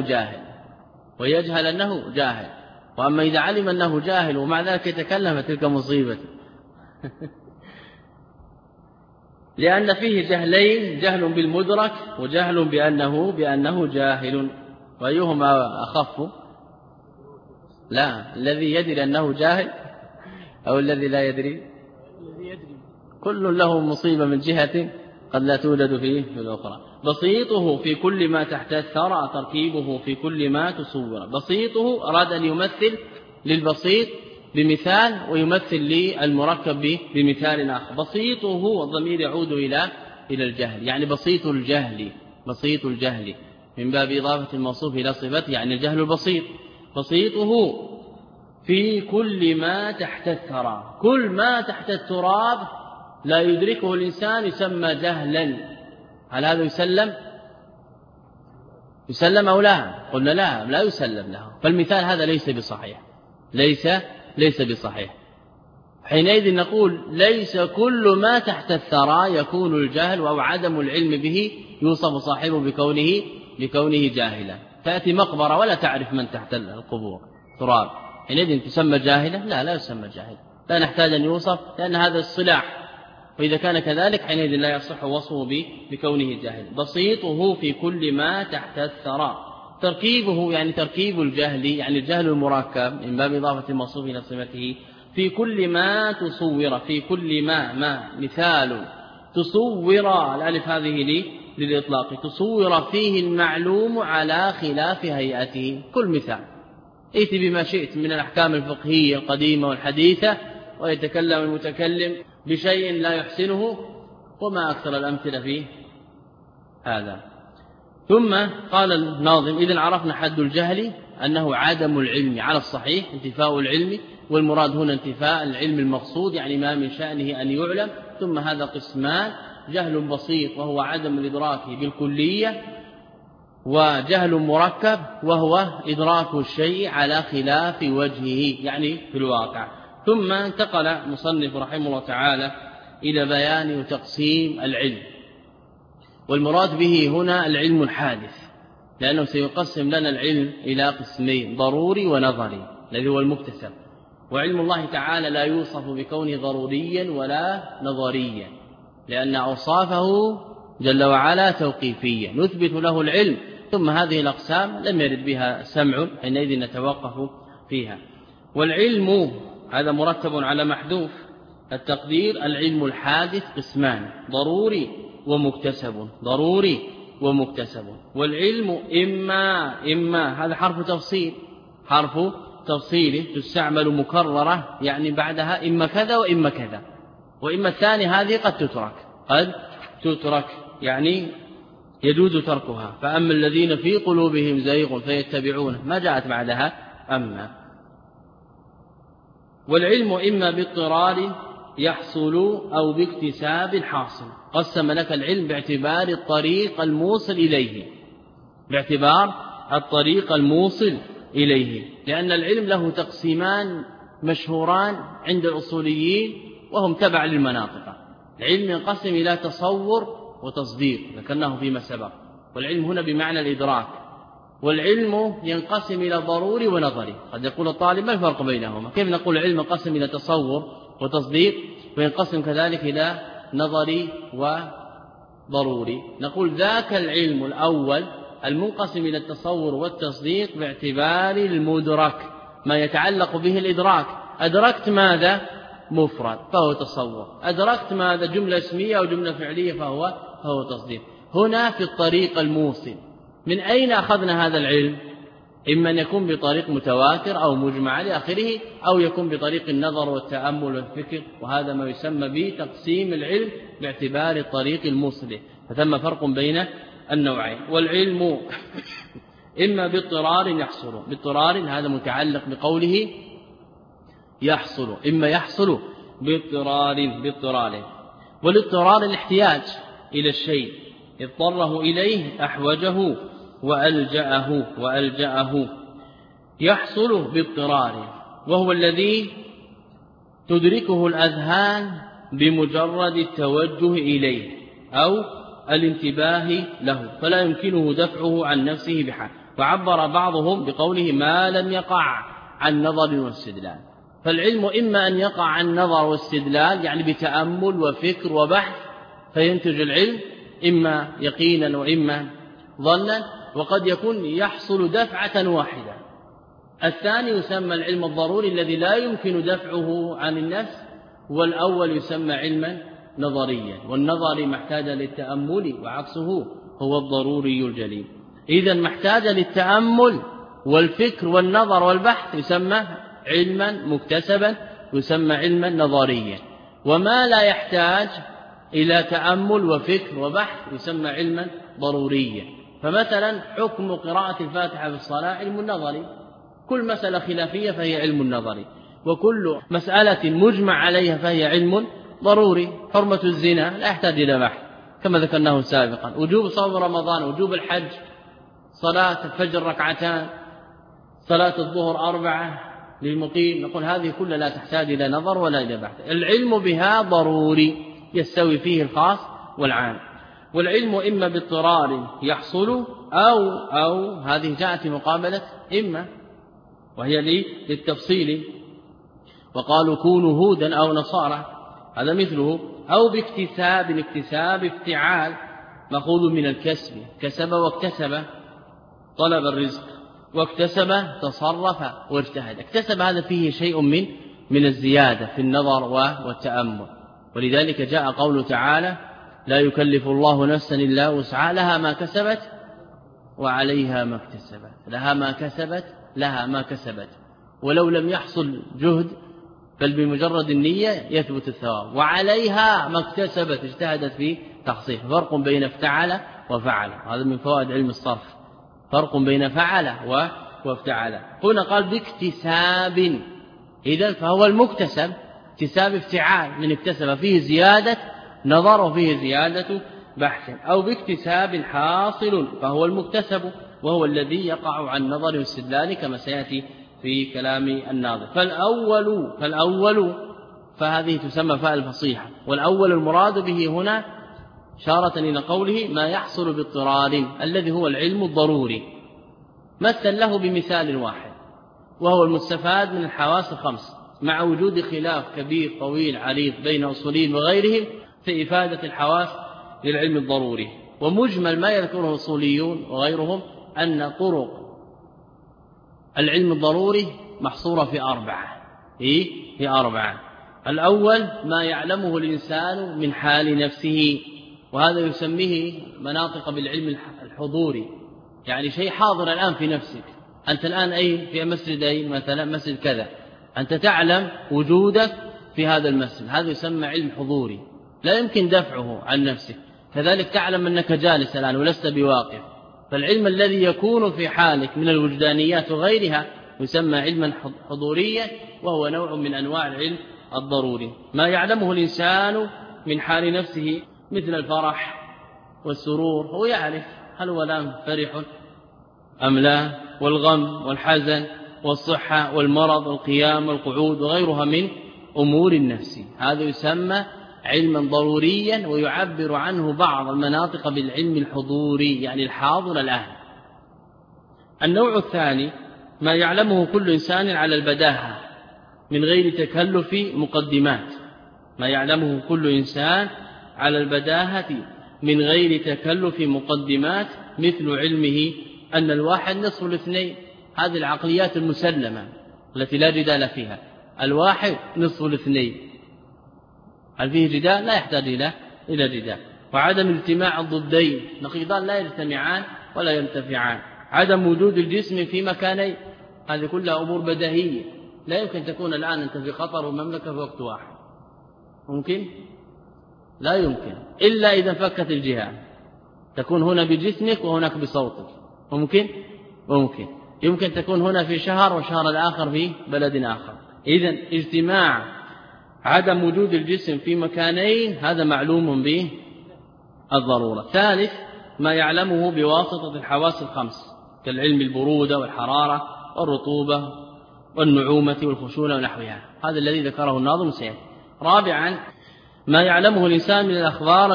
أنه جاهل. وأما إذا علم أنه جاهل ومع ذلك يتكلم فتلك مصيبة لأن فيه جهلين، جهل بالمدرك وجهل بأنه جاهل. وأيهما أخف؟ لا، الذي يدري أنه جاهل أو الذي لا يدري؟ كل له مصيبة من جهة قد لا توجد فيه في الأخرى. بسيطه في كل ما تحت الثرى، تركيبه في كل ما تصور. بسيطه أراد أن يمثل للبسيط بمثال ويمثل للمركب بمثال آخر. بسيطه الضمير يعود إلى الجهل، يعني بسيط الجهل من باب إضافة الموصوف إلى صفته، يعني الجهل البسيط. بسيطه في كل ما تحت الثرى، كل ما تحت التراب لا يدركه الإنسان يسمى جهلا. هل هذا يسلم أو لا؟ قلنا لا يسلم له. فالمثال هذا ليس بصحيح. حينئذ نقول ليس كل ما تحت الثرى يكون الجهل أو عدم العلم به يوصف صاحبه بكونه جاهلا. تأتي مقبرة ولا تعرف من تحت القبور تراب، حينئذ تسمى جاهلا؟ لا يسمى جاهلا، لا نحتاج أن يوصف لأن هذا الصلاح، وإذا كان كذلك حينئذ لا يصح وصفه بكونه جاهل. بسيطه في كل ما تحت الثرى، تركيبه يعني تركيب الجهل، يعني الجهل المركب من باب إضافة الموصوف إلى صفته. في كل ما تصور، في كل ما مثال تصور، الألف هذه للإطلاق، تصور فيه المعلوم على خلاف هيئته. كل مثال ائت بما شئت من الأحكام الفقهية القديمة والحديثة ويتكلم المتكلم بشيء لا يحسنه، وما أكثر الأمثلة فيه هذا. ثم قال الناظم: إذن عرفنا حد الجهل أنه عدم العلم على الصحيح، انتفاء العلم، والمراد هنا انتفاء العلم المقصود، يعني ما من شأنه أن يعلم. ثم هذا قسمان: جهل بسيط وهو عدم الإدراك بالكلية، وجهل مركب وهو إدراك الشيء على خلاف وجهه، يعني في الواقع. ثم انتقل مصنف رحمه الله تعالى إلى بيان وتقسيم العلم، والمراد به هنا العلم الحادث، لأنه سيقسم لنا العلم إلى قسمين: ضروري ونظري، الذي هو المكتسب. وعلم الله تعالى لا يوصف بكونه ضروريا ولا نظريا، لأن أوصافه جل وعلا توقيفية، نثبت له العلم. ثم هذه الأقسام لم يرد بها سمع، حينئذ نتوقف فيها. والعلم هذا مرتب على محذوف التقدير: العلم الحادث قسمان: ضروري ومكتسب. والعلم إما هذا حرف تفصيل تستعمل مكررة، يعني بعدها إما كذا وإما كذا، وإما الثاني هذه قد تترك يعني يجوز تركها. فأما الذين في قلوبهم زيغ فيتبعون، ما جاءت بعدها أما. والعلم إما باضطرار يحصل أو باكتساب حاصل. قسم لك العلم باعتبار الطريق الموصل إليه، لأن العلم له تقسيمان مشهوران عند الأصوليين وهم تبع للمناطق. العلم ينقسم إلى تصور وتصديق، ذكرناه فيما سبق، والعلم هنا بمعنى الإدراك. والعلم ينقسم إلى ضروري ونظري. قد يقول الطالب: ما الفرق بينهما؟ كيف نقول العلم ينقسم إلى تصور وتصديق وينقسم كذلك إلى نظري وضروري؟ نقول ذاك العلم الأول المنقسم إلى التصور والتصديق باعتبار المدرك، ما يتعلق به الإدراك. أدركت ماذا؟ مفرد فهو تصور، أدركت ماذا؟ جملة اسمية أو جملة فعلية فهو تصديق. هنا في الطريق الموصل، من أين أخذنا هذا العلم؟ إما أن يكون بطريق متواتر أو مجمع لآخره، أو يكون بطريق النظر والتأمل والفكر، وهذا ما يسمى بتقسيم العلم باعتبار الطريق الموصل. فثم فرق بين النوعين. والعلم إما باضطرار يحصل، باضطرار هذا متعلق بقوله يحصل، إما يحصل باضطراره. والاضطرار الاحتياج إلى الشيء اضطره إليه أحوجه وألجأه يحصل باضطراره، وهو الذي تدركه الأذهان بمجرد التوجه إليه أو الانتباه له، فلا يمكنه دفعه عن نفسه بحال. وعبر بعضهم بقوله ما لم يقع عن نظر واستدلال. فالعلم إما أن يقع عن نظر واستدلال يعني بتأمل وفكر وبحث فينتج العلم إما يقينا وإما ظنا، وقد يكون يحصل دفعة واحدة. الثاني يسمى العلم الضروري الذي لا يمكن دفعه عن النفس، والأول يسمى علما نظريا، والنظري محتاج للتأمل وعكسه هو الضروري الجليل. إذن محتاج للتأمل والفكر والنظر والبحث يسمى علما مكتسبا يسمى علما نظريا، وما لا يحتاج إلى تأمل وفكر وبحث يسمى علما ضروريا. فمثلا حكم قراءة الفاتحة في الصلاة علم نظري، كل مسألة خلافية فهي علم نظري، وكل مسألة مجمع عليها فهي علم ضروري. حرمة الزنا لا يحتاج إلى بحث كما ذكرناه سابقا، وجوب صوم رمضان، وجوب الحج، صلاة الفجر ركعتان، صلاة الظهر 4 للمقيم، نقول هذه كلها لا تحتاج إلى نظر ولا إلى بحث. العلم بها ضروري يستوي فيه الخاص والعام. والعلم إما باضطرار يحصل أو هذه جاءت في مقابلة إما، وهي للتفصيل، وقالوا كونوا هودا أو نصارى، هذا مثله، أو باكتساب، اكتساب افتعال مأخوذ من الكسب، كسب واكتسب طلب الرزق، واكتسب تصرف واجتهد. اكتسب هذا فيه شيء من الزيادة في النظر والتأمل، ولذلك جاء قوله تعالى لا يكلف الله نفسا إلا وسعها لها ما كسبت وعليها ما اكتسبت، لها ما كسبت ولو لم يحصل جهد بل بمجرد النية يثبت الثواب، وعليها ما اكتسبت اجتهدت في تحصيل. فرق بين افتعل وفعل، هذا من فوائد علم الصرف، فرق بين فعل وافتعل. هنا قال باكتساب، إذن فهو المكتسب اكتساب افتعال من اكتسب، فيه زيادة نظر وفيه زيادة بحث. أو باكتساب حاصل فهو المكتسب، وهو الذي يقع عن نظر واستدلال كما سيأتي في كلام الناظر. فالأول فهذه تسمى فاء الفصيحة، والأول المراد به هنا إشارة إلى قوله ما يحصل باضطرار الذي هو العلم الضروري. مثل له بمثال واحد وهو المستفاد من الحواس الخمس، مع وجود خلاف كبير طويل عريض بين أصوليين وغيرهم في إفادة الحواس للعلم الضروري. ومجمل ما يذكره الأصوليون وغيرهم أن طرق العلم الضروري محصورة في 4. الأول ما يعلمه الإنسان من حال نفسه، وهذا يسميه مناطق بالعلم الحضوري، يعني شيء حاضر الآن في نفسك. أنت الآن في مسجد مثلا مسجد كذا، أنت تعلم وجودك في هذا المسجد، هذا يسمى علم حضوري لا يمكن دفعه عن نفسك. كذلك تعلم أنك جالس الآن ولست بواقف، فالعلم الذي يكون في حالك من الوجدانيات وغيرها يسمى علما حضوريا، وهو نوع من أنواع العلم الضروري. ما يعلمه الإنسان من حال نفسه مثل الفرح والسرور، هو يعرف هل هو الآن فرح أم لا، والغم والحزن والصحة والمرض والقيام والقعود وغيرها من أمور النفس، هذا يسمى علما ضروريا، ويعبر عنه بعض المناطق بالعلم الحضوري يعني الحاضر الآن. النوع الثاني ما يعلمه كل إنسان على البداهة من غير تكلف مقدمات، ما يعلمه كل إنسان على البداهة من غير تكلف مقدمات، مثل علمه أن الواحد نصف الاثنين، هذه العقليات المسلمة التي لا جدال فيها، الواحد نصف الاثنين، هل فيه جدال؟ لا يحتاج إلى جدال. وعدم اجتماع الضدين، نقيضان لا يجتمعان ولا ينتفعان. عدم وجود الجسم في مكانين، هذه كلها أمور بديهية لا يمكن تكون الآن أنت في قطر ومملكة في وقت واحد، ممكن؟ لا يمكن، إلا إذا فكت الجهات، تكون هنا بجسمك وهناك بصوتك، ممكن؟ يمكن تكون هنا في شهر والشهر الآخر في بلد آخر. إذن اجتماع عدم وجود الجسم في مكانين هذا معلوم به الضرورة. ثالث ما يعلمه بواسطة الحواس الخمس كالعلم البرودة والحرارة والرطوبة والنعومة والخشونة ونحوها، هذا الذي ذكره الناظم سيأتي. رابعا ما يعلمه الإنسان من الأخبار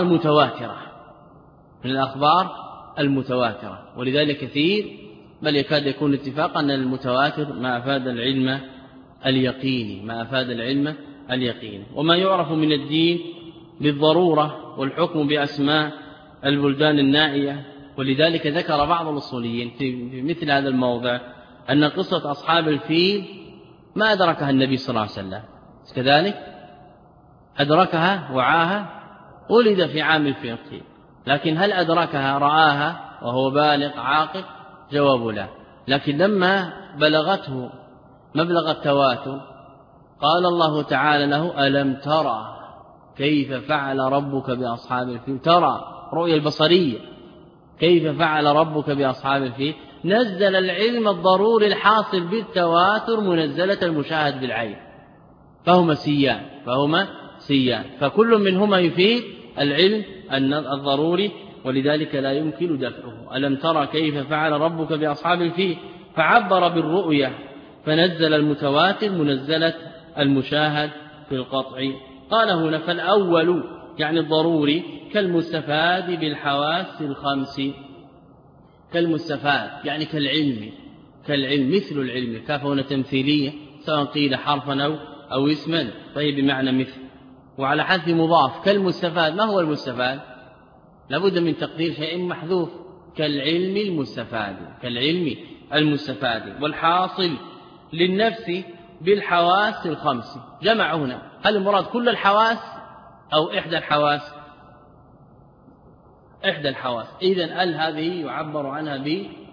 المتواترة، ولذلك كثير بل يكاد يكون اتفاقا أن المتواتر ما أفاد العلم اليقيني. وما يعرف من الدين بالضرورة والحكم بأسماء البلدان النائية. ولذلك ذكر بعض الأصوليين في مثل هذا الموضع أن قصة أصحاب الفيل ما أدركها النبي صلى الله عليه وسلم، كذلك أدركها وعاها ولد في عام الفيل، لكن هل أدركها رآها وهو بالغ عاقل؟ جواب لا. لكن لما بلغته مبلغ التواتر قال الله تعالى له ألم ترى كيف فعل ربك بأصحاب الفيل، ترى رؤية البصرية، كيف فعل ربك بأصحاب الفيل، نزل العلم الضروري الحاصل بالتواتر منزلة المشاهد بالعين، فهما سيان، فكل منهما يفيد العلم الضروري، ولذلك لا يمكن دفعه. ألم ترى كيف فعل ربك بأصحاب الفيل، فعبر بالرؤية فنزل المتواتر منزلة المشاهد في القطع. قال هنا فالأول يعني الضروري كالمستفاد بالحواس الخمس، كالمستفاد يعني كالعلم مثل العلم، كاف هنا تمثيلية سواء قيل حرفا أو اسما، فهي بمعنى مثل، وعلى حذف مضاف. كالمستفاد، ما هو المستفاد؟ لابد من تقدير شيء محذوف، كالعلم المستفاد والحاصل للنفس بالحواس الخمس. جمع هنا، هل المراد كل الحواس أو إحدى الحواس؟ إحدى الحواس. إذن هذه يعبر عنها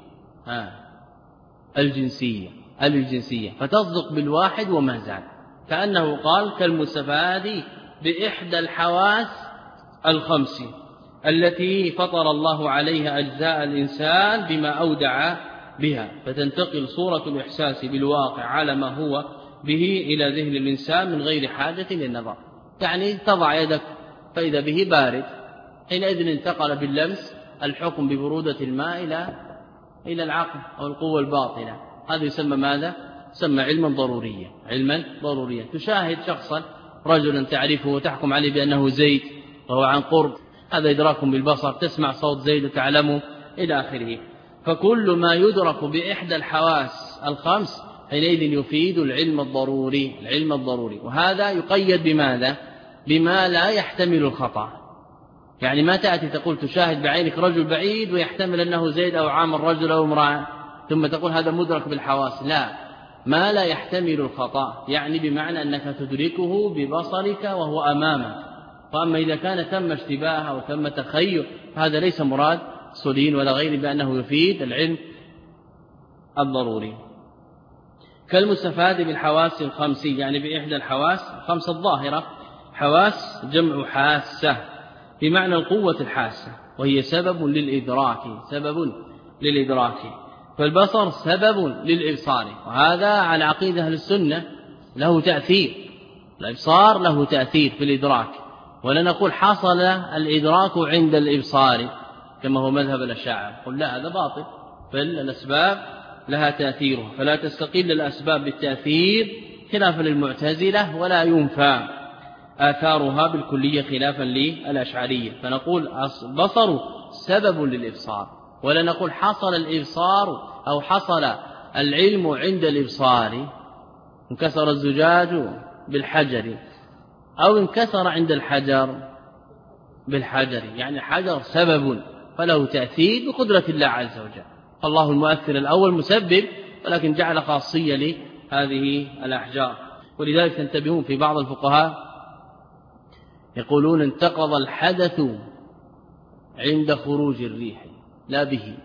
الجنسية، فتصدق بالواحد وما زاد، كأنه قال كالمستفاد بإحدى الحواس الخمس التي فطر الله عليها أجزاء الإنسان بما أودع بها، فتنتقل صورة الإحساس بالواقع على ما هو به إلى ذهن الإنسان من غير حاجة للنظر. يعني تضع يدك فإذا به بارد، حينئذ انتقل باللمس الحكم ببرودة الماء إلى العقل أو القوة الباطنة. هذا يسمى ماذا؟ يسمى علما ضروريا. تشاهد شخصا رجلا تعرفه وتحكم عليه بأنه زيد وهو عن قرب، هذا إدراك بالبصر، تسمع صوت زيد وتعلمه إلى آخره. فكل ما يدرك بإحدى الحواس الخمس حينئذ يفيد العلم الضروري. وهذا يقيد بماذا؟ بما لا يحتمل الخطأ. يعني ما تأتي تقول تشاهد بعينك رجل بعيد ويحتمل أنه زيد أو عامر رجل أو امرأة ثم تقول هذا مدرك بالحواس، لا، ما لا يحتمل الخطأ، يعني بمعنى أنك تدركه ببصرك وهو أمامك. فأما إذا كان ثم اشتباه أو ثم تخيل فهذا ليس مراد صلين ولا غير، بأنه يفيد العلم الضروري. كالمستفاد بالحواس الخمس يعني بإحدى الحواس الخمس الظاهرة. حواس جمع حاسة بمعنى القوة الحاسة، وهي سبب للإدراك، فالبصر سبب للإبصار، وهذا على عقيدة أهل السنة له تأثير، الإبصار له تأثير في الإدراك، ولا نقول حصل الإدراك عند الإبصار كما هو مذهب الأشاعرة، قل لا، هذا باطل، بل الأسباب لها تأثيرها، فلا تستقل الأسباب بالتأثير خلافا للمعتزلة، ولا ينفى آثارها بالكلية خلافا للأشعرية، فنقول البصر سبب للإبصار، ولا نقول حصل الإبصار أو حصل العلم عند الإبصار، انكسر الزجاج بالحجر أو انكسر عند الحجر بالحجر، يعني حجر سبب فله تأثير بقدرة الله عز وجل. الله المؤثر الأول مسبب، ولكن جعل خاصية لهذه الأحجار. ولذلك تنتبهون في بعض الفقهاء يقولون انتقض الحدث عند خروج الريح لا به.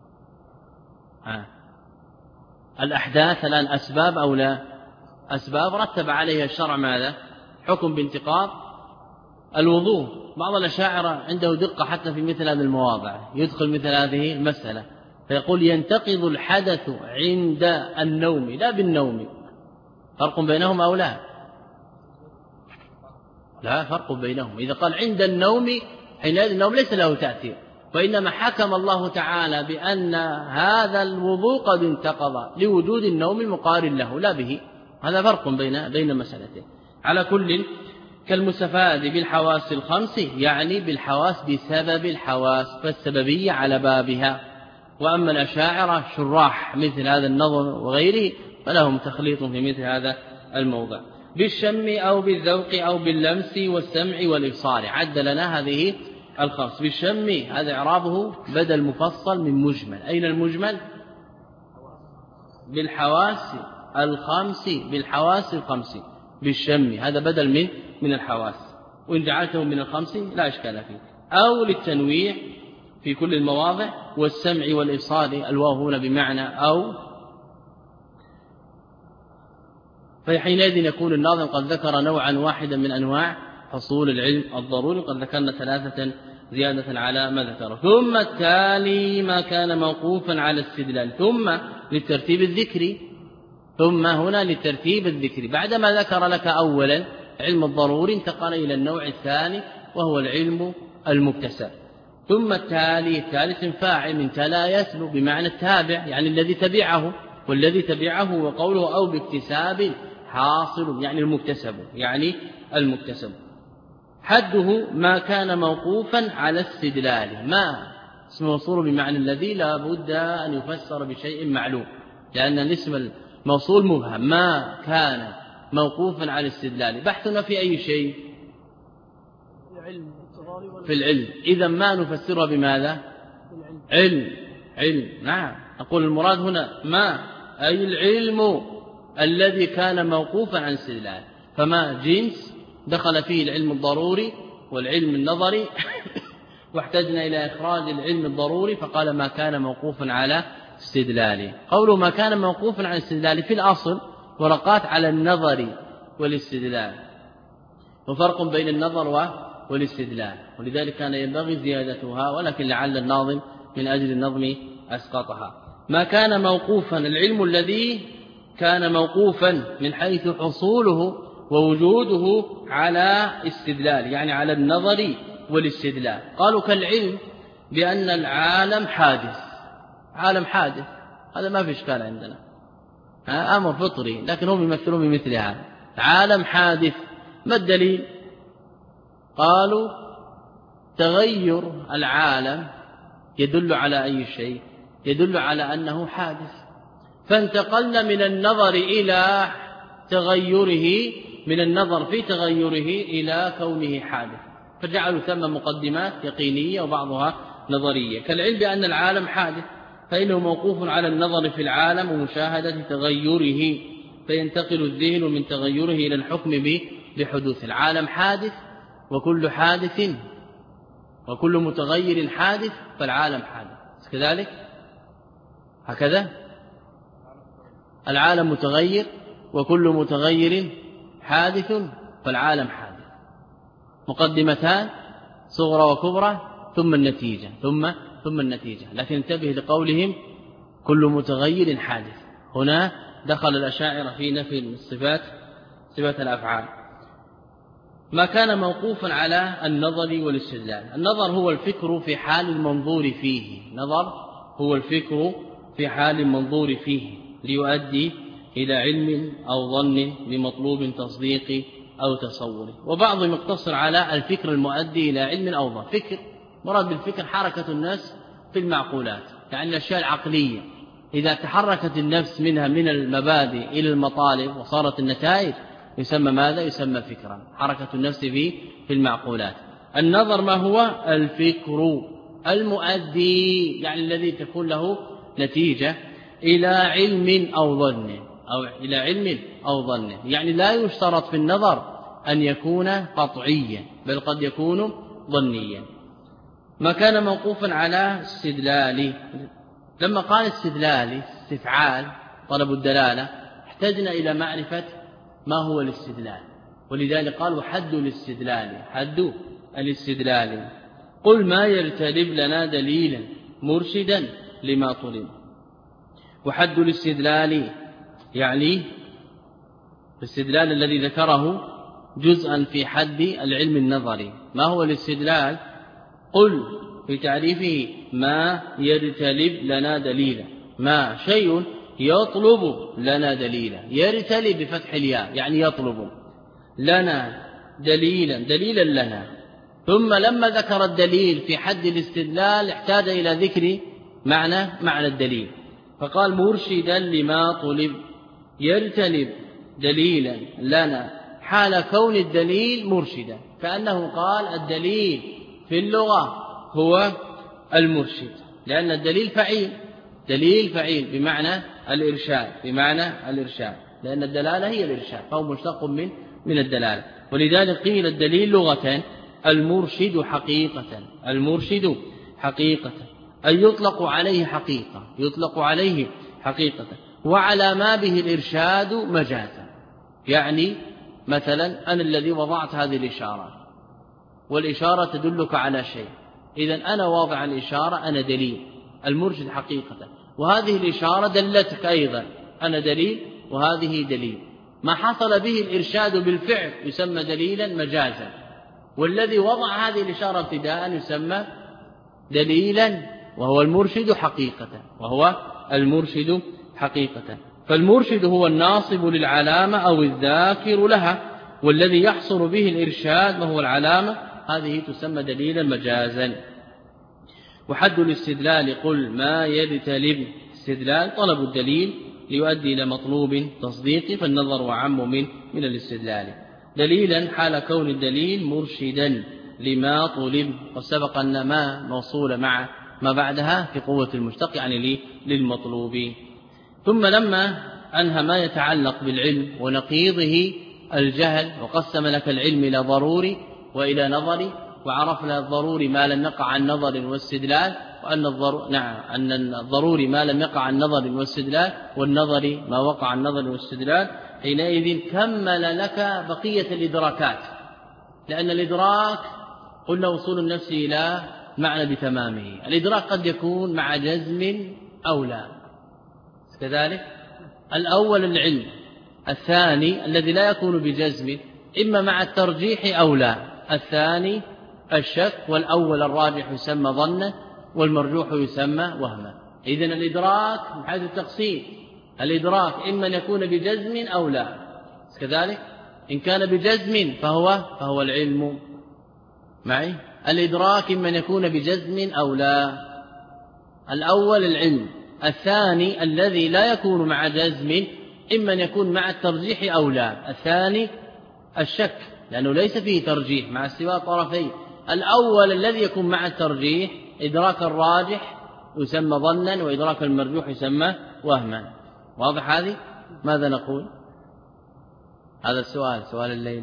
الأحداث الآن أسباب أو لا؟ أسباب رتب عليها الشرع ماذا؟ حكم بانتقاض الوضوء. بعض الأشاعرة عنده دقة حتى في مثل هذه المواضع، يدخل مثل هذه المسألة فيقول ينتقض الحدث عند النوم لا بالنوم، فرق بينهم أو لا؟ لا فرق بينهم. إذا قال عند النوم حينئذ النوم ليس له تأثير، وإنما حكم الله تعالى بأن هذا الوضوء قد انتقض لوجود النوم المقارن له لا به. هذا فرق بين مسألتين. على كل كالمستفاد بالحواس الخمس، يعني بالحواس بسبب الحواس، فالسببية على بابها. وأما الأشاعرة شراح مثل هذا النظر وغيره فلهم تخليط في مثل هذا الموضع. بالشم أو بالذوق أو باللمس والسمع والإبصار، عد لنا هذه الخمس. بالشم هذا إعرابه بدل مفصل من مجمل. أين المجمل؟ بالحواس الخمس، بالحواس الخمس. بالشم هذا بدل من الحواس، وإن جعلته من الخمس لا إشكال فيه. أو للتنويع في كل المواضع. والسمع والإبصار الواو هنا بمعنى أو، فحينئذ يكون الناظم قد ذكر نوعا واحدا من أنواع حصول العلم الضروري، قد ذكرنا 3 زيادة على ما ذكره. ثم التالي ما كان موقوفا على استدلال، ثم للترتيب الذكري، ثم هنا للترتيب الذكري. بعدما ذكر لك أولا علم الضروري انتقل إلى النوع الثاني وهو العلم المكتسب. ثم التالي، الثالث فاعل من تلا يتلو بمعنى التابع، يعني الذي تبعه، والذي تبعه وقوله أو باكتساب حاصل، يعني المكتسب، يعني المكتسب. حده ما كان موقوفا على استدلاله. ما اسم موصول بمعنى الذي لا بد أن يفسر بشيء معلوم، لأن الاسم الموصول مبهم. ما كان موقوفا على استدلاله، بحثنا في أي شيء؟ في العلم. إذا ما نفسرها بماذا؟ علم. نعم، أقول المراد هنا ما أي العلم الذي كان موقوفا عن استدلال. فما جنس دخل فيه العلم الضروري والعلم النظري واحتجنا إلى إخراج العلم الضروري فقال ما كان موقوفا على استدلاله. قوله ما كان موقوفا على استدلاله في الأصل ورقات على النظر والاستدلال، وفرق بين النظر والاستدلال، ولذلك كان ينبغي زيادتها، ولكن لعل الناظم من أجل النظم أسقطها. ما كان موقوفا العلم الذي كان موقوفا من حيث حصوله ووجوده على استدلال، يعني على النظر والاستدلال. قالوا كالعلم بأن العالم حادث، عالم حادث، هذا ما في إشكال عندنا، أمر فطري، لكن هم يمثلون بمثل هذا، عالم حادث. ما الدليل؟ قالوا تغير العالم يدل على أي شيء؟ يدل على أنه حادث، فانتقلنا من النظر إلى تغيره، من النظر في تغيره إلى كونه حادث، فجعلوا ثم مقدمات يقينية وبعضها نظرية. كالعلم بأن العالم حادث فإنه موقوف على النظر في العالم ومشاهدة تغيره، فينتقل الذهن من تغيره إلى الحكم بحدوث العالم حادث، وكل حادث وكل متغير حادث فالعالم حادث كذلك. هكذا العالم متغير وكل متغير حادث فالعالم حادث. مقدمتان صغرى وكبرى ثم النتيجة ثم النتيجة. لكن انتبه لقولهم كل متغير حادث. هنا دخل الأشاعرة في نفي الصفات، صفات الأفعال. ما كان موقوفا على النظر والاستدلال. النظر هو الفكر في حال المنظور فيه، نظر هو الفكر في حال المنظور فيه ليؤدي إلى علم أو ظن بمطلوب تصديقي أو تصوري. وبعضهم يقتصر على الفكر المؤدي إلى علم أو ظن. فكر مراد بالفكر حركة الناس في المعقولات، يعني الأشياء العقلية إذا تحركت النفس منها من المبادئ إلى المطالب وصارت النتائج يسمى ماذا؟ يسمى فكرا، حركة النفس في المعقولات. النظر ما هو؟ الفكر المؤدي، يعني الذي تكون له نتيجة إلى علم أو ظن، أو إلى علم أو ظن، يعني لا يشترط في النظر أن يكون قطعيا بل قد يكون ظنيا. ما كان موقوفا على استدلال. لما قال استدلال استفعال طلب الدلالة احتجنا إلى معرفة ما هو الاستدلال، ولذلك قالوا حد الاستدلال، حد الاستدلال قل ما يرتلب لنا دليلا مرشدا لما طلب. وحد الاستدلال يعني الاستدلال الذي ذكره جزءا في حد العلم النظري. ما هو الاستدلال؟ قل في تعريفه ما يرتلب لنا دليلا، ما شيء يطلب لنا دليلا، يرتلب بفتح الياء يعني يطلب لنا دليلا لنا. ثم لما ذكر الدليل في حد الاستدلال احتاج إلى ذكر معنى الدليل، فقال مرشدا لما طلب، يرتلب دليلا لنا حال كون الدليل مرشدا، كأنه قال الدليل في اللغة هو المرشد، لأن الدليل فعيل بمعنى الإرشاد، لأن الدلالة هي الإرشاد، فهو مشتق من الدلالة. ولذلك قيل الدليل لغة المرشد حقيقة، أي يطلق عليه حقيقة، وعلى ما به الإرشاد مجازا. يعني مثلا أنا الذي وضعت هذه الإشارة، والإشارة تدلك على شيء، إذن أنا واضع الإشارة، أنا دليل المرشد حقيقة، وهذه الإشارة دلتك أيضا، أنا دليل وهذه دليل. ما حصل به الإرشاد بالفعل يسمى دليلا مجازا، والذي وضع هذه الإشارة ابتداء يسمى دليلا، وهو المرشد حقيقة. فالمرشد هو الناصب للعلامة أو الذاكر لها، والذي يحصل به الإرشاد وهو العلامة، هذه تسمى دليلا مجازا. وحد الاستدلال قل ما يرتلب، استدلال طلب الدليل ليؤدي إلى مطلوب تصديقي، فالنظر أعم من الاستدلال. دليلا حال كون الدليل مرشدا لما طلب، وسبق أن ما موصولة مع ما بعدها في قوة المشتق يعني للمطلوب. ثم لما أنهى ما يتعلق بالعلم ونقيضه الجهل، وقسم لك العلم إلى ضروري وإلى نظري، وعرفنا الضروري ما لم يقع عن نظر واستدلال، وأن الضروري ما لم يقع عن نظر واستدلال، والنظري ما وقع عن نظر واستدلال. حينئذ كمل لك بقية الإدراكات، لأن الإدراك قلنا وصول النفس إلى معنى بتمامه. الإدراك قد يكون مع جزم أو لا، كذلك الأول العلم، الثاني الذي لا يكون بجزم إما مع الترجيح أو لا، الثاني الشك، والأول الراجح يسمى ظنا والمرجوح يسمى وهما. إذن الإدراك من حيث التقسيم، الإدراك إما أن يكون بجزم أو لا، كذلك إن كان بجزم فهو العلم معي. الإدراك إما أن يكون بجزم أو لا، الأول العلم، الثاني الذي لا يكون مع جزم إما أن يكون مع الترجيح أو لا، الثاني الشك لأنه ليس فيه ترجيح مع استواء طرفين. الأول الذي يكون مع الترجيح إدراك الراجح يسمى ظنا، وإدراك المرجوح يسمى وهما. واضح هذه؟ ماذا نقول؟ هذا السؤال سؤال الليل.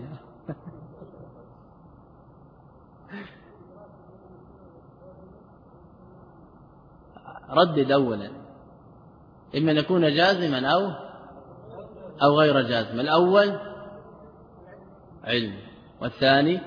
ردد أولا، إما أن يكون جازما أو غير جازم. الأول علم، والثاني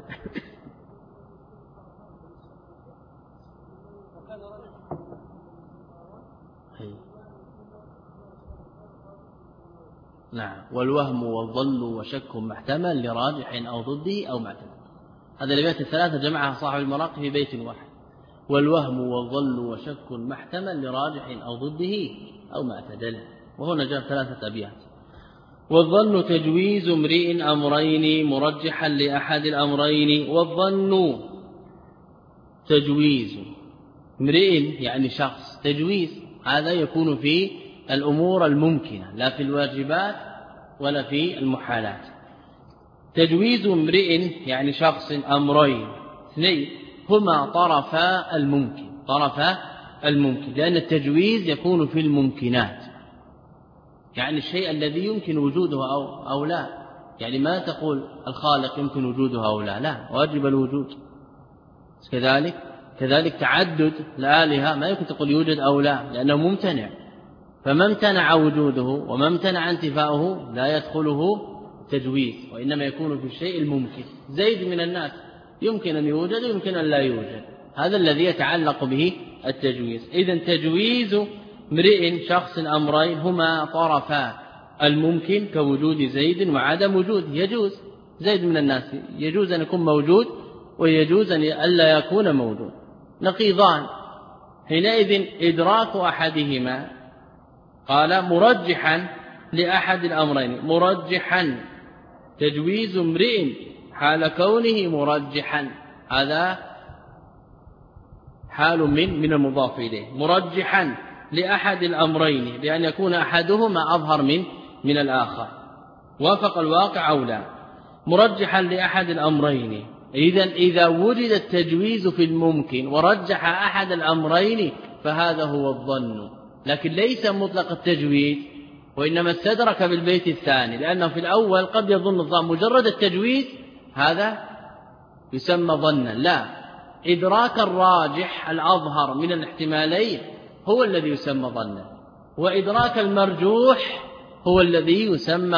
نعم، والوهم والظن وشك محتمل لراجح أو ضده أو معتدل. هذا الأبيات الثلاثة جمعها صاحب المراقي في بيت واحد، والوهم والظن وشك محتمل لراجح أو ضده أو معتدل. وهنا جاء ثلاثة أبيات. والظن تجويز امرئ أمرين مرجحا لأحد الأمرين. والظن تجويز امرئ يعني شخص، تجويز هذا يكون في الأمور الممكنة لا في الواجبات ولا في المحالات. تجويز امرئ يعني شخص أمرين اثنين هما طرفا الممكن، لأن التجويز يكون في الممكنات، يعني الشيء الذي يمكن وجوده أو لا. يعني ما تقول الخالق يمكن وجوده أو لا، واجب الوجود. كذلك تعدد الآلهة ما يمكن تقول يوجد أو لا، لأنه ممتنع، فما امتنع وجوده وما امتنع انتفاؤه لا يدخله تجويز، وإنما يكون في الشيء الممكن. زيد من الناس يمكن أن يوجد ويمكن أن لا يوجد، هذا الذي يتعلق به التجويز. إذن تجويز امرئ شخص أمرين هما طرفا الممكن كوجود زيد وعدم وجود، يجوز زيد من الناس يجوز أن يكون موجود ويجوز أن ألا يكون موجود، نقيضان. حينئذ إدراك أحدهما قال مرجحا لأحد الأمرين، مرجحا تجويز امرئ حال كونه مرجحا، هذا حال من المضاف إليه، مرجحا لأحد الأمرين بأن يكون أحدهما أظهر من الآخر، وافق الواقع أو لا، مرجحا لأحد الأمرين. إذا وجد التجويز في الممكن ورجح أحد الأمرين فهذا هو الظن، لكن ليس مطلق التجويز، وإنما استدرك بالبيت الثاني، لأنه في الأول قد يظن الظن مجرد التجويز هذا يسمى ظنا، لا، إدراك الراجح الأظهر من الاحتمالين هو الذي يسمى ظنا، وإدراك المرجوح هو الذي يسمى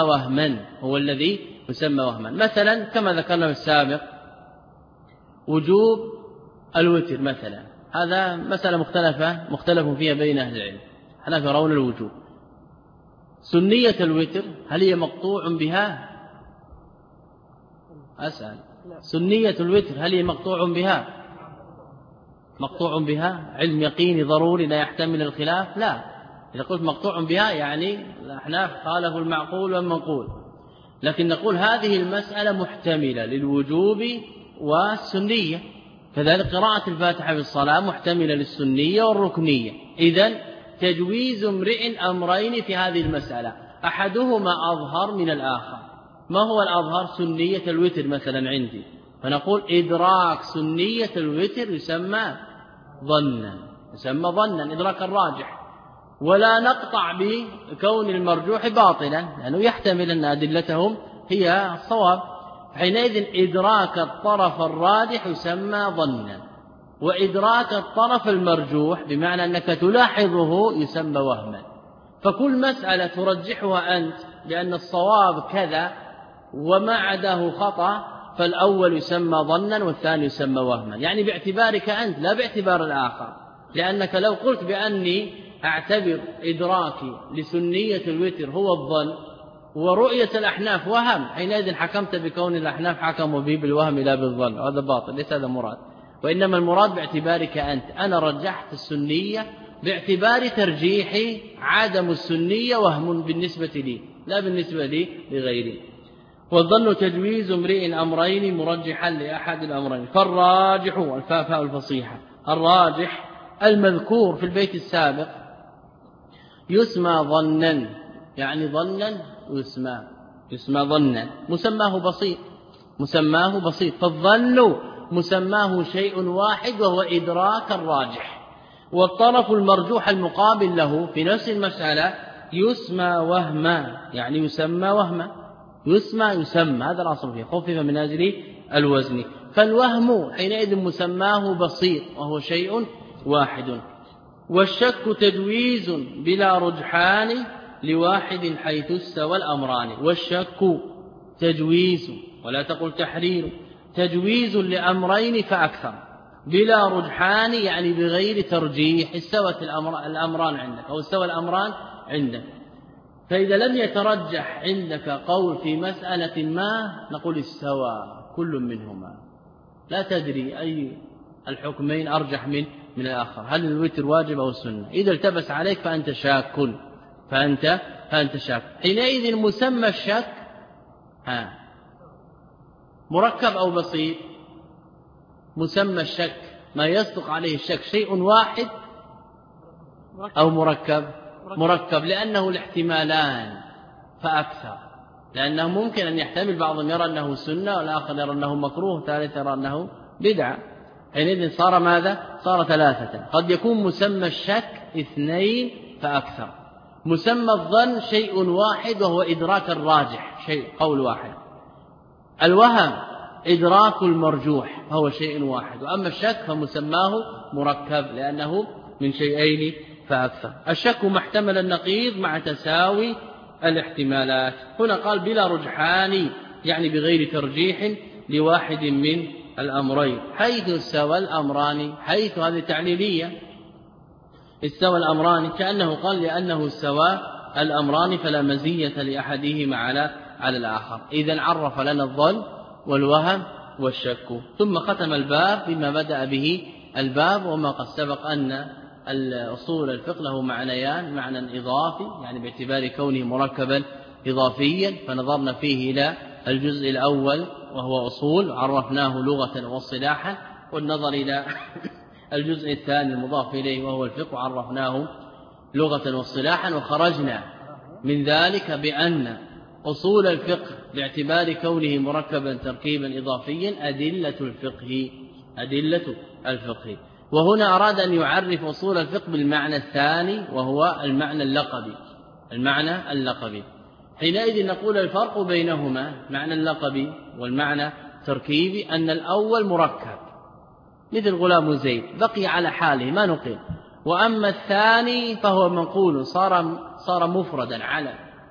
وهما، مثلا كما ذكرنا في السابق وجوب الوتر مثلا، هذا مسألة مختلف فيها بين أهل العلم، حناف يرون الوجوب. سنية الوتر هل هي مقطوع بها؟ أسأل، سنية الوتر هل هي مقطوع بها؟ علم يقيني ضروري لا يحتمل الخلاف؟ لا. إذا قلت مقطوع بها يعني الأحناف خالفوا المعقول والمنقول، لكن نقول هذه المسألة محتملة للوجوب والسنية، كذلك قراءة الفاتحة في الصلاة محتملة للسنية والركنية. إذن تجويز امرئ أمرين في هذه المسألة أحدهما أظهر من الآخر. ما هو الأظهر؟ سنية الوتر مثلا عندي، فنقول إدراك سنية الوتر يسمى ظنا إدراك الراجح، ولا نقطع بكون المرجوح باطلا لأنه يحتمل أن أدلتهم هي الصواب. حينئذ إدراك الطرف الراجح يسمى ظنا، وإدراك الطرف المرجوح بمعنى أنك تلاحظه يسمى وهما. فكل مسألة ترجحها أنت لأن الصواب كذا وما عداه خطأ، فالأول يسمى ظنا والثاني يسمى وهما، يعني باعتبارك أنت لا باعتبار الآخر، لأنك لو قلت بأني أعتبر إدراكي لسنية الوتر هو الظن ورؤية الأحناف وهم، حينئذ حكمت بكون الأحناف حكموا به بالوهم لا بالظن، هذا باطل، ليس هذا مراد، وإنما المراد باعتبارك أنت. أنا رجحت السنية باعتبار ترجيحي، عدم السنية وهم بالنسبة لي لا بالنسبة لي لغيري. والظن تجويز امرئ أمرين مرجحا لأحد الأمرين، فالراجح والفاء الفصيحة، الراجح المذكور في البيت السابق يسمى ظنا، يعني ظنا يسمى ظنا، مسماه بسيط، فالظن مسماه شيء واحد وهو إدراك الراجح، والطرف المرجوح المقابل له في نفس المسألة يسمى وهما، يعني يسمى وهما، يسمى هذا الأصل فيه، خفف من أجل الوزن، فالوهم حينئذ مسماه بسيط وهو شيء واحد. والشك تجويز بلا رجحان لواحد حيث استوى الأمران، والشك تجويز ولا تقل تحرير، تجويز لأمرين فأكثر بلا رجحان، يعني بغير ترجيح، استوت الأمران عندك أو استوى الأمران عندك. فإذا لم يترجح عندك قول في مسألة ما نقول استوى كل منهما، لا تدري أي الحكمين أرجح من الآخر، هل الوتر واجب أو السنة. إذا التبس عليك فأنت شاك، حينئذ مسمى الشك مركب أو بسيط؟ مسمى الشك ما يصدق عليه الشك شيء واحد أو مركب، لأنه الاحتمالان فأكثر، لأنه ممكن أن يحتمل بعضهم يرى أنه سنة والآخر يرى أنه مكروه والثالث يرى أنه بدعة، حينئذ صار ماذا؟ صار ثلاثة. قد يكون مسمى الشك 2 فأكثر، مسمى الظن شيء واحد وهو إدراك الراجح، قول واحد، الوهم إدراك المرجوح هو شيء واحد، وأما الشك فمسماه مركب لأنه من شيئين فأكثر. الشك محتمل النقيض مع تساوي الاحتمالات. هنا قال بلا رجحان، يعني بغير ترجيح لواحد من الأمرين، حيث استوى الأمران، حيث هذه تعليلية، استوى الأمران كأنه قال لأنه استوى الأمران فلا مزية لأحدهما على الآخر. إذن عرف لنا الظن والوهم والشك. ثم ختم الباب بما بدأ به الباب، وما قد سبق أن الأصول الفقه له معنيان: معنى إضافي يعني باعتبار كونه مركبا إضافيا، فنظرنا فيه إلى الجزء الأول وهو أصول عرفناه لغة واصطلاحا، والنظر إلى الجزء الثاني المضاف إليه وهو الفقه عرفناه لغة واصطلاحا، وخرجنا من ذلك بأن أصول الفقه باعتبار كونه مركبا تركيبا إضافيا أدلة الفقه. وهنا أراد أن يعرف أصول الفقه بالمعنى الثاني وهو المعنى اللقبي. حينئذ نقول الفرق بينهما معنى اللقبي والمعنى التركيبي أن الأول مركب مثل غلام زيد بقي على حاله ما نقل، وأما الثاني فهو منقول صار مفردا علم،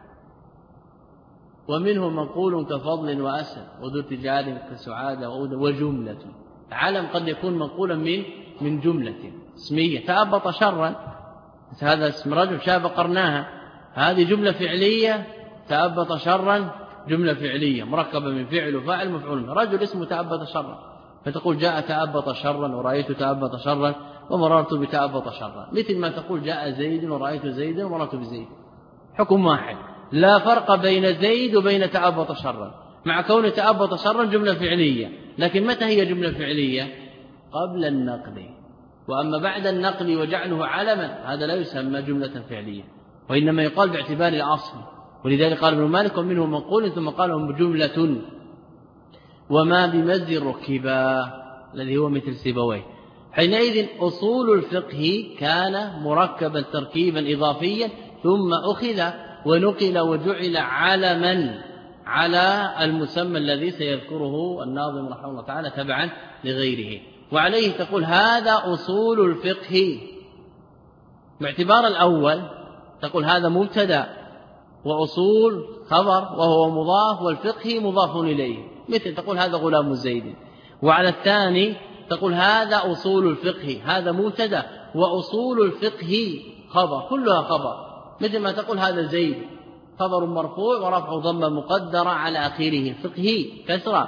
ومنه منقول كفضل وأسد وذو تجار كسعادة وجملة. علم قد يكون منقولا من جملة اسمية، تأبط شرا هذا اسم رجل شاب قرناها، هذه جملة فعلية، تأبط شرا جملة فعلية مركبة من فعل وفاعل مفعول، رجل اسمه تأبط شرا، فتقول جاء تأبط شرا ورأيت تأبط شرا ومررت بتأبط شرا، مثل ما تقول جاء زيد ورأيت زيدا ومررت بزيد، حكم واحد، لا فرق بين زيد وبين تأبط شرا، مع كون تأبط شرا جملة فعلية، لكن متى هي جملة فعلية؟ قبل النقل، وأما بعد النقل وجعله علما هذا لا يسمى جملة فعلية، وإنما يقال باعتبار الأصل. ولذلك قال ابن مالك ومنه منقول، ثم قالهم بجملة وما بمز ركبا الذي هو مثل سيبويه. حينئذ أصول الفقه كان مركبا تركيبا إضافيا، ثم أخذ ونقل وجعل علما على المسمى الذي سيذكره الناظم رحمه الله تعالى تبعا لغيره. وعليه تقول هذا أصول الفقه، باعتبار الأول تقول هذا مبتدأ وأصول خبر وهو مضاف والفقه مضاف إليه، مثل تقول هذا غلام زيد. وعلى الثاني تقول هذا أصول الفقه، هذا مبتدأ وأصول الفقه خبر، كلها خبر، مثل ما تقول هذا زيد خبر مرفوع ورفع ضمة مقدرة على آخره، فقهي كسرة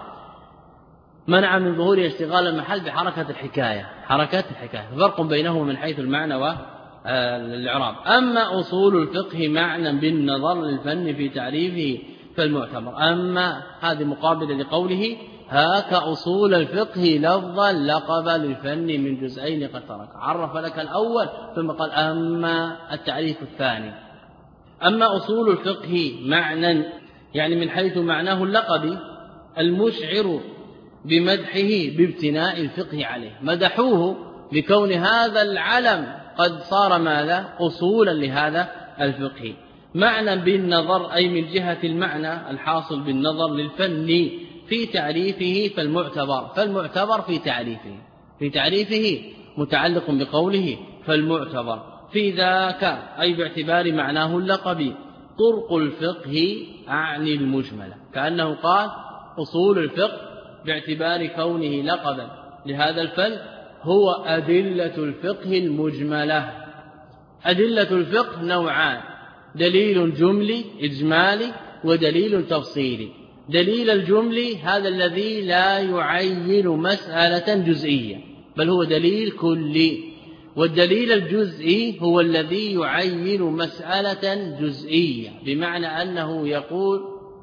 منع من ظهور اشتغال المحل بحركة الحكاية، فرق بينهما من حيث المعنى والإعراب. أما أصول الفقه معنى بالنظر للفن في تعريفه فالمعتبر. أما هذه مقابلة لقوله هاك أصول الفقه لفظا لقب للفن من جزئين قد ترك، عرف لك الأول ثم قال أما التعريف الثاني. أما أصول الفقه معنى يعني من حيث معناه اللقبي المشعر بمدحه بابتناء الفقه عليه، مدحوه بكون هذا العلم قد صار ماذا؟ أصولا لهذا الفقه. معنى بالنظر أي من جهة المعنى الحاصل بالنظر للفن في تعريفه فالمعتبر في تعريفه متعلق بقوله فالمعتبر في ذاك أي باعتبار معناه اللقبي. طرق الفقه أعني المجملة، كأنه قال أصول الفقه باعتبار كونه لقبا لهذا الفن هو أدلة الفقه المجملة. أدلة الفقه نوعان: دليل جملي إجمالي ودليل تفصيلي. دليل الجملي هذا الذي لا يعين مسألة جزئية بل هو دليل كلي، والدليل الجزئي هو الذي يعين مسألة جزئية، بمعنى أنه يقول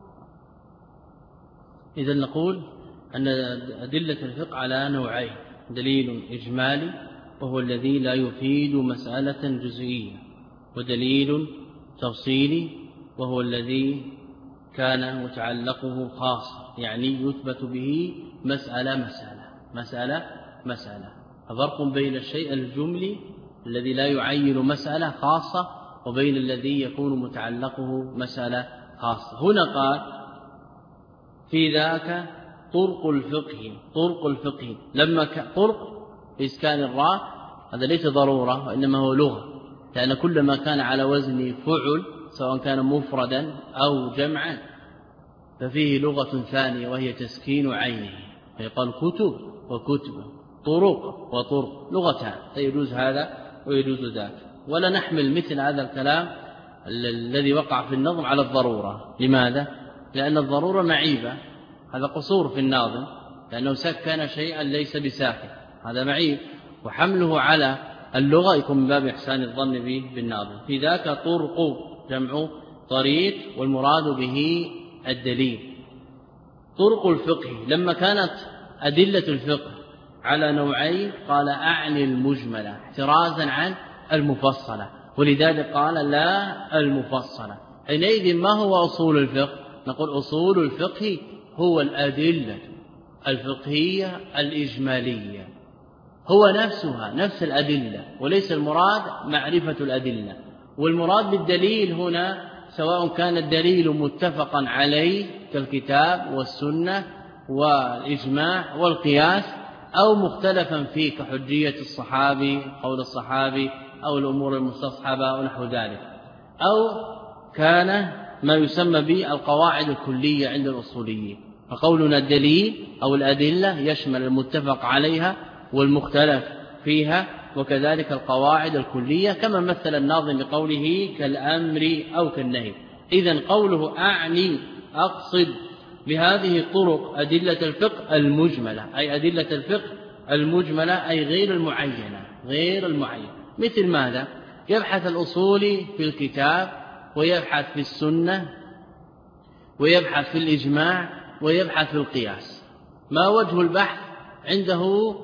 إذا نقول أن أدلة الفقه على نوعين: دليل إجمالي وهو الذي لا يفيد مسألة جزئية، ودليل تفصيلي وهو الذي كان متعلقه خاص، يعني يثبت به مسألة. فرق بين الشيء الجملي الذي لا يعين مسألة خاصة وبين الذي يكون متعلقه مسألة خاصة. هنا قال في ذاك طرق الفقه لما طرق بإسكان الراء هذا ليس ضرورة وإنما هو لغة، لأن كل ما كان على وزن فعل سواء كان مفردا أو جمعا ففيه لغة ثانية وهي تسكين عينه، فيقال كتب وكتب، طرق وطرق، لغتان، فيجوز هذا ويجوز ذاك. ولا نحمل مثل هذا الكلام الذي وقع في النظم على الضرورة. لماذا؟ لأن الضرورة معيبة، هذا قصور في الناظم، لأنه سكن شيئا ليس بساكن، هذا معيب، وحمله على اللغة يكون من باب إحسان الظن به بالناظم. في ذاك طرق جمع طريق، والمراد به الدليل. طرق الفقه لما كانت أدلة الفقه على نوعين قال أعني المجملة احترازا عن المفصلة، ولذلك قال لا المفصلة. حينئذ ما هو أصول الفقه؟ نقول أصول الفقه هو الأدلة الفقهية الإجمالية، هو نفسها نفس الأدلة، وليس المراد معرفة الأدلة. والمراد بالدليل هنا سواء كان الدليل متفقا عليه كالكتاب والسنة والإجماع والقياس، أو مختلفا فيه كحجية الصحابي، قول الصحابي، أو الأمور المستصحبة ونحو ذلك، أو كان ما يسمى بالقواعد الكلية عند الأصوليين. فقولنا الدليل أو الأدلة يشمل المتفق عليها والمختلف فيها، وكذلك القواعد الكلية، كما مثل الناظم بقوله كالأمر أو كالنهي. إذن قوله أعني أقصد بهذه الطرق أدلة الفقه المجملة، أي أدلة الفقه المجملة، أي غير المعينة، غير المعينة. مثل ماذا؟ يبحث الأصولي في الكتاب، ويبحث في السنة، ويبحث في الإجماع، ويبحث في القياس. ما وجه البحث عنده؟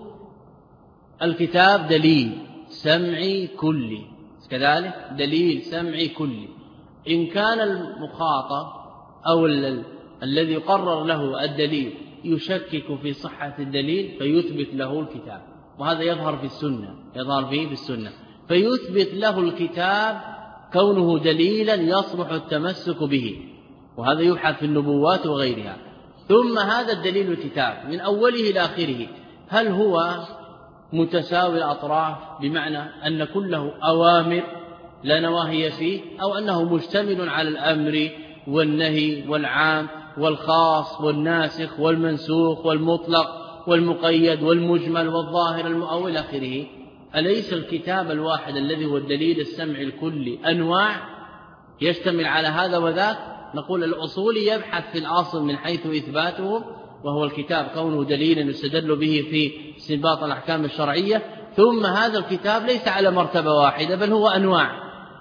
الكتاب دليل سمعي كلي، كذلك دليل سمعي كلي. إن كان المخاطب أو الذي قرر له الدليل يشكك في صحة الدليل فيثبت له الكتاب، وهذا يظهر في السنة، يظهر فيه في السنة، فيثبت له الكتاب كونه دليلا يصلح التمسك به، وهذا يبحث في النبوات وغيرها. ثم هذا الدليل الكتاب من أوله إلى آخره هل هو متساوي الأطراف، بمعنى أن كله أوامر لا نواهي فيه، أو أنه مشتمل على الأمر والنهي والعام والخاص والناسخ والمنسوخ والمطلق والمقيد والمجمل والظاهر المؤول إلى آخره؟ أليس الكتاب الواحد الذي هو الدليل السمعي الكلي أنواع يشتمل على هذا وذاك؟ نقول الأصولي يبحث في الأصل من حيث إثباته، وهو الكتاب كونه دليلا يستدل به في استنباط الأحكام الشرعية. ثم هذا الكتاب ليس على مرتبة واحدة، بل هو أنواع،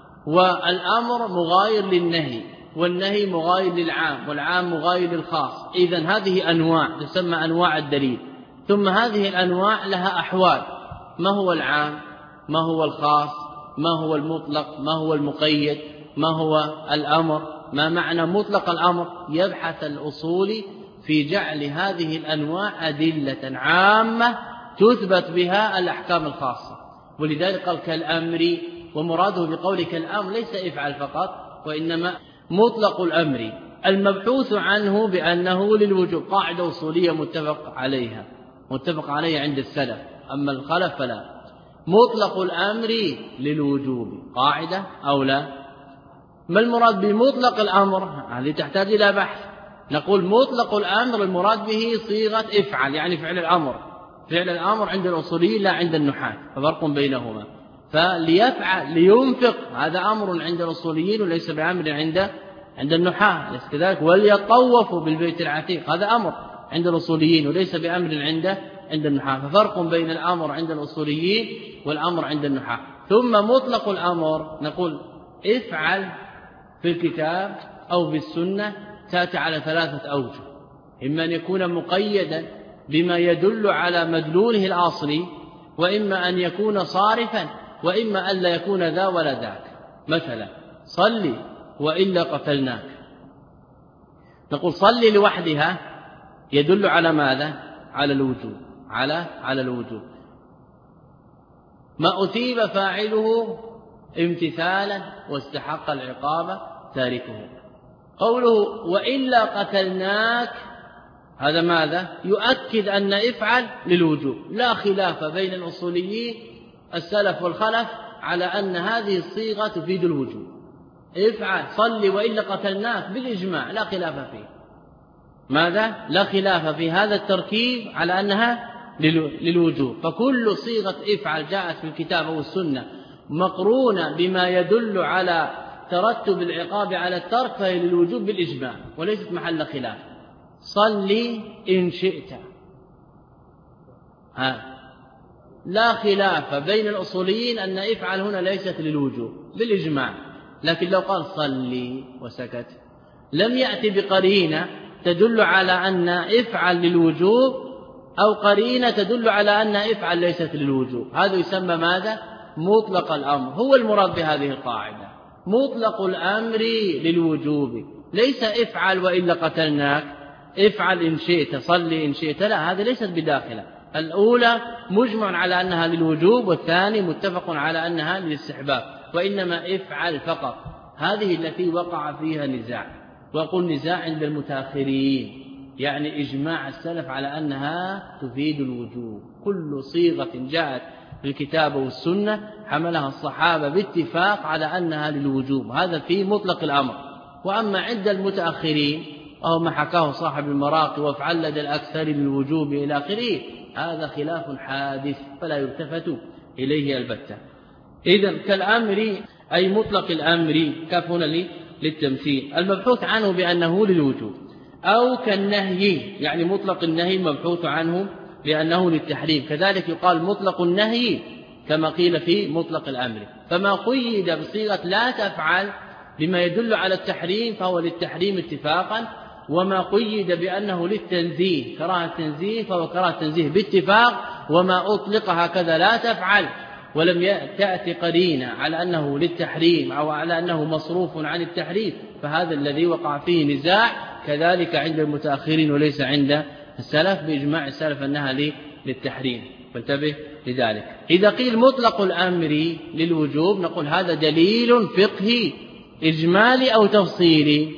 والأمر مغاير للنهي، والنهي مغاير للعام، والعام مغاير للخاص. إذن هذه أنواع تسمى أنواع الدليل. ثم هذه الأنواع لها أحوال، ما هو العام، ما هو الخاص، ما هو المطلق، ما هو المقيد، ما هو الأمر، ما معنى مطلق الأمر. يبحث الأصولي في جعل هذه الأنواع أدلة عامة تثبت بها الأحكام الخاصة. ولذلك قال كالأمر، ومراده بقوله كالأمر ليس افعل فقط، وإنما مطلق الأمر المبحوث عنه بأنه للوجوب، قاعدة أصولية متفق عليها عند السلف، أما الخلف فلا. مطلق الأمر للوجوب قاعدة أو لا؟ ما المراد بمطلق الأمر؟ هذه تحتاج إلى بحث. نقول مطلق الأمر المراد به صيغة افعل، يعني فعل الأمر، فعل الأمر عند الأصوليين لا عند النحاة، ففرق بينهما. فليفعل لينفق هذا أمر عند الأصوليين وليس بأمر عند النحاة، ليس كذلك. وليطوفوا بالبيت العتيق هذا أمر عند الأصوليين وليس بأمر عند النحاة، ففرق بين الأمر عند الأصوليين والأمر عند النحاة. ثم مطلق الأمر نقول افعل في الكتاب أو في السنة تأتي على 3 أوجه، إما أن يكون مقيدا بما يدل على مدلوله الأصلي، وإما أن يكون صارفا، وإما أن لا يكون ذا ولا ذاك. مثلا صلي وإلا قتلناك، نقول صلي لوحدها يدل على ماذا؟ على الوجوب، على الوجوب. ما أثيب فاعله امتثالا واستحق العقاب تاركه. قوله وإلا قتلناك هذا ماذا؟ يؤكد أن افعل للوجوب، لا خلاف بين الأصوليين السلف والخلف على أن هذه الصيغة تفيد الوجوب. افعل صلي وإلا قتلناك بالإجماع لا خلاف فيه. ماذا؟ لا خلاف في هذا التركيب على أنها للوجوب. فكل صيغة افعل جاءت في الكتاب أو السنة مقرونة بما يدل على ترتب العقاب على الترك فهي للوجوب بالإجماع وليست محل خلاف. صلي إن شئت، لا خلاف بين الأصوليين أن افعل هنا ليست للوجوب بالإجماع، لكن لو قال صلي وسكت لم يأتي بقرينة تدل على أن افعل للوجوب أو قرينة تدل على أن افعل ليست للوجوب. هذا يسمى ماذا؟ مطلق الأمر. هو المراد بهذه القاعدة مطلق الأمر للوجوب، ليس افعل وإلا قتلناك، افعل إن شئت، صلي إن شئت، لا، هذه ليست بداخلة. الأولى مجمع على أنها للوجوب، والثاني متفق على أنها للاستحباب، وإنما افعل فقط. هذه التي وقع فيها نزاع، وقل نزاع عند المتأخرين، يعني إجماع السلف على أنها تفيد الوجوب. كل صيغة جاءت في الكتاب والسنة حملها الصحابة باتفاق على أنها للوجوب، هذا في مطلق الأمر. وأما عند المتأخرين أو ما حكاه صاحب المراقي وافعل لدى الأكثر للوجوب إلى آخره، هذا خلاف حادث فلا يلتفت إليه البتة. إذن كالأمر أي مطلق الأمر، كاف هنا للتمثيل المبحوث عنه بأنه للوجوب، أو كالنهي يعني مطلق النهي المبحوث عنه بأنه للتحريم، كذلك يقال مطلق النهي كما قيل في مطلق الأمر. فما قيد بصيغة لا تفعل بما يدل على التحريم فهو للتحريم اتفاقا، وما قيد بأنه للتنزيه كراهة التنزيه فهو كراهة التنزيه باتفاق، وما أطلق هكذا لا تفعل ولم تأتي قرينة على أنه للتحريم أو على أنه مصروف عن التحريم فهذا الذي وقع فيه نزاع، كذلك عند المتأخرين وليس عند السلف بإجماع السلف أنها للتحريم، فانتبه لذلك. إذا قيل مطلق الأمر للوجوب نقول هذا دليل فقهي إجمالي أو تفصيلي.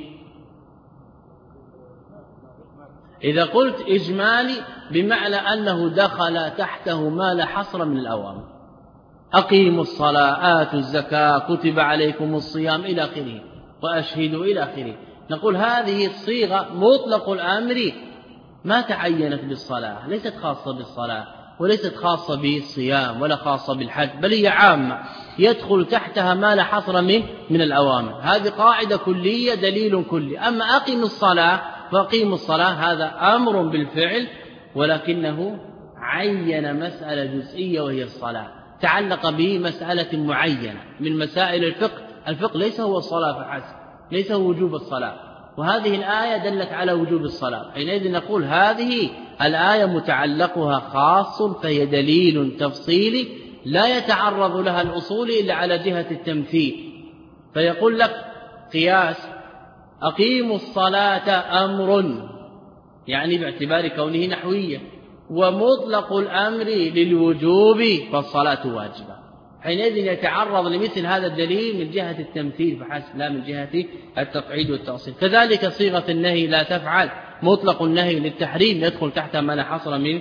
إذا قلت إجمالي بمعنى أنه دخل تحته ما لا حصر من الأوامر، أقيموا الصلاة، آتوا الزكاة، كتب عليكم الصيام إلى آخره، وأشهدوا إلى آخره. نقول هذه الصيغة مطلق الأمر ما تعينت بالصلاة، ليست خاصة بالصلاة وليست خاصة بالصيام ولا خاصة بالحج، بل هي عامة يدخل تحتها ما لا حصر من الأوامر. هذه قاعدة كلية دليل كلي. أما أقيم الصلاة فأقيم الصلاة هذا أمر بالفعل، ولكنه عين مسألة جزئية وهي الصلاة، تعلق بمسألة معينة من مسائل الفقه. الفقه ليس هو الصلاة فحسب، ليس هو وجوب الصلاة، وهذه الآية دلت على وجوب الصلاة، حينئذ نقول هذه الآية متعلقها خاص فهي دليل تفصيلي لا يتعرض لها الأصول إلا على جهة التمثيل. فيقول لك قياس أقيموا الصلاة أمر، يعني باعتبار كونه نحوية، ومطلق الأمر للوجوب فالصلاة واجبة، حينئذ يتعرض لمثل هذا الدليل من جهة التمثيل فحسب لا من جهة التقعيد والتأصيل. كذلك صيغة النهي لا تفعل مطلق النهي للتحريم يدخل تحت ما لا حصر من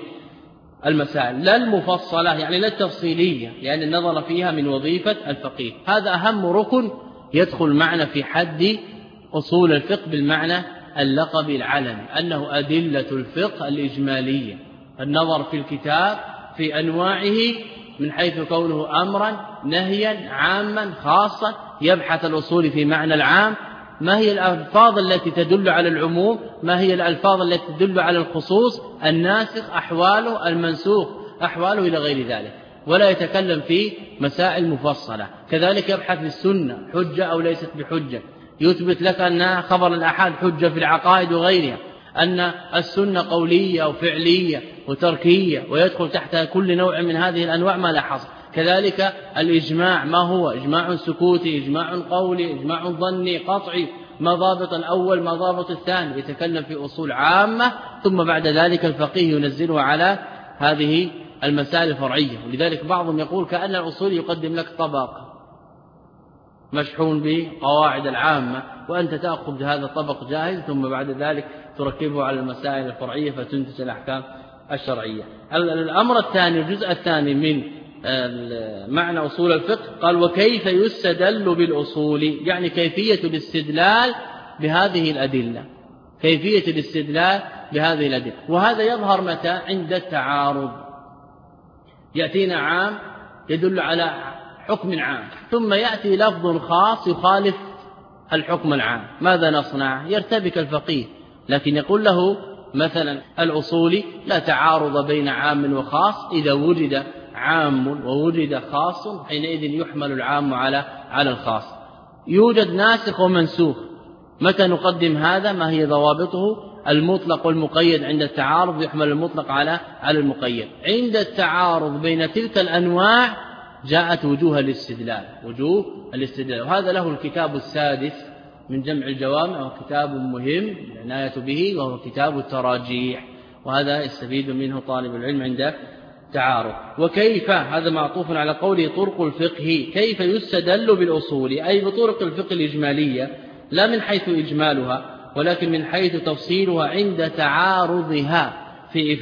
المسائل، لا المفصلة يعني لا التفصيلية، لأن النظر فيها من وظيفة الفقيه. هذا أهم ركن يدخل معنا في حد أصول الفقه بالمعنى اللقب العلمي، أنه أدلة الفقه الإجمالية، النظر في الكتاب في أنواعه من حيث كونه أمرا نهيا عاما خاصا، يبحث الأصول في معنى العام، ما هي الألفاظ التي تدل على العموم، ما هي الألفاظ التي تدل على الخصوص، الناسخ أحواله، المنسوخ أحواله إلى غير ذلك، ولا يتكلم في مسائل مفصلة. كذلك يبحث في السنة حجة أو ليست بحجة، يثبت لك أن خبر الأحاد حجة في العقائد وغيرها، أن السنة قولية أو فعلية وتركية، ويدخل تحت كل نوع من هذه الأنواع ما لا حصر. كذلك الإجماع ما هو إجماع سكوتي، إجماع قولي، إجماع ظني، قطعي، ما ضابط الأول ما ضابط الثاني، يتكلم في أصول عامة، ثم بعد ذلك الفقيه ينزلها على هذه المسائل الفرعية. ولذلك بعضهم يقول كأن الأصول يقدم لك طبق مشحون بقواعد العامة، وأنت تأخذ هذا الطبق جاهز ثم بعد ذلك تركبه على المسائل الفرعية فتنتج الأحكام الشرعية. الأمر الثاني الجزء الثاني من معنى أصول الفقه قال وكيف يستدل بالأصول، يعني كيفية الاستدلال بهذه الأدلة، كيفية الاستدلال بهذه الأدلة. وهذا يظهر متى؟ عند التعارض، يأتينا عام يدل على حكم عام، ثم يأتي لفظ خاص يخالف الحكم العام ماذا نصنع؟ يرتبك الفقيه، لكن يقول له مثلا الأصول لا تعارض بين عام وخاص، إذا وجد عام ووجد خاص حينئذ يحمل العام على الخاص. يوجد ناسخ ومنسوخ، متى نقدم هذا؟ ما هي ضوابطه؟ المطلق والمقيد عند التعارض يحمل المطلق على المقيد. عند التعارض بين تلك الأنواع جاءت وجوه الاستدلال، وهذا له الكتاب السادس من جمع الجوامع، وكتاب مهم العناية به، وهو كتاب التراجيح، وهذا يستفيد منه طالب العلم عند تعارض. وكيف، هذا معطوف على قوله طرق الفقه، كيف يستدل بالأصول؟ أي بطرق الفقه الإجمالية، لا من حيث إجمالها ولكن من حيث تفصيلها عند تعارضها في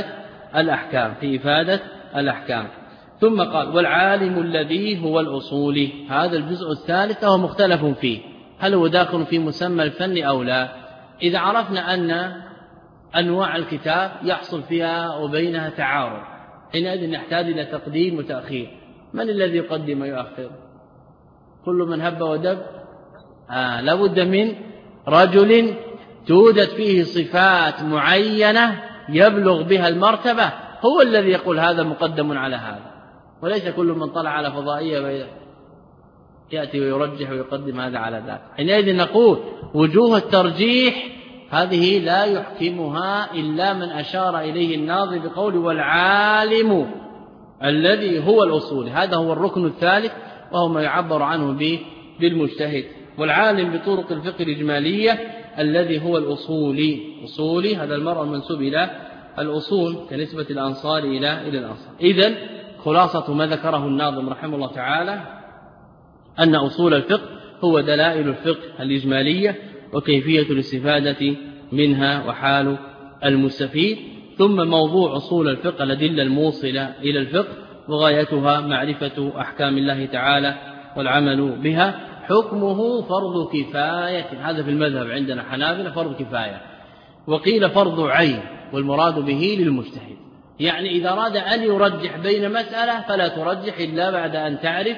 إفادة الأحكام. ثم قال والعالم الذي هو الأصول، هذا الجزء الثالث وهو مختلف فيه، هل هو داخل في مسمى الفن أو لا؟ إذا عرفنا أن أنواع الكتاب يحصل فيها وبينها تعارض، حينئذ نحتاج إلى تقديم وتأخير. من الذي يقدم ويؤخر؟ كل من هب ودب. لابد من رجل توجد فيه صفات معينة يبلغ بها المرتبة، هو الذي يقول هذا مقدم على هذا، وليس كل من طلع على فضائية يأتي ويرجح ويقدم هذا على ذاك. حينئذ نقول وجوه الترجيح هذه لا يحكمها إلا من أشار إليه الناظم بقول والعالم الذي هو الأصول. هذا هو الركن الثالث، وهو ما يعبر عنه بالمجتهد. والعالم بطرق الفقه الإجمالية الذي هو الأصولي، هذا المرء المنسوب إلى الأصول كنسبة الأنصار إلى الأنصار. إذن خلاصة ما ذكره الناظم رحمه الله تعالى أن أصول الفقه هو دلائل الفقه الإجمالية وكيفية الاستفادة منها وحال المستفيد. ثم موضوع أصول الفقه الأدلة الموصلة إلى الفقه، وغايتها معرفة أحكام الله تعالى والعمل بها. حكمه فرض كفاية، هذا في المذهب عندنا حنابلة فرض كفاية، وقيل فرض عين، والمراد به للمجتهد. يعني إذا أراد أن يرجح بين مسألة فلا ترجح إلا بعد أن تعرف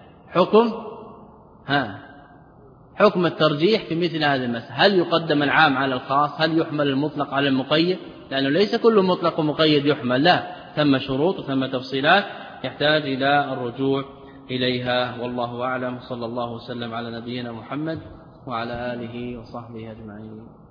حكم الترجيح في مثل هذه المسألة. هل يقدم العام على الخاص؟ هل يحمل المطلق على المقيد؟ لأنه ليس كل مطلق ومقيد يحمل، لا، ثم شروط وثم تفصيلات يحتاج إلى الرجوع إليها. والله أعلم، صلى الله وسلم على نبينا محمد وعلى آله وصحبه أجمعين.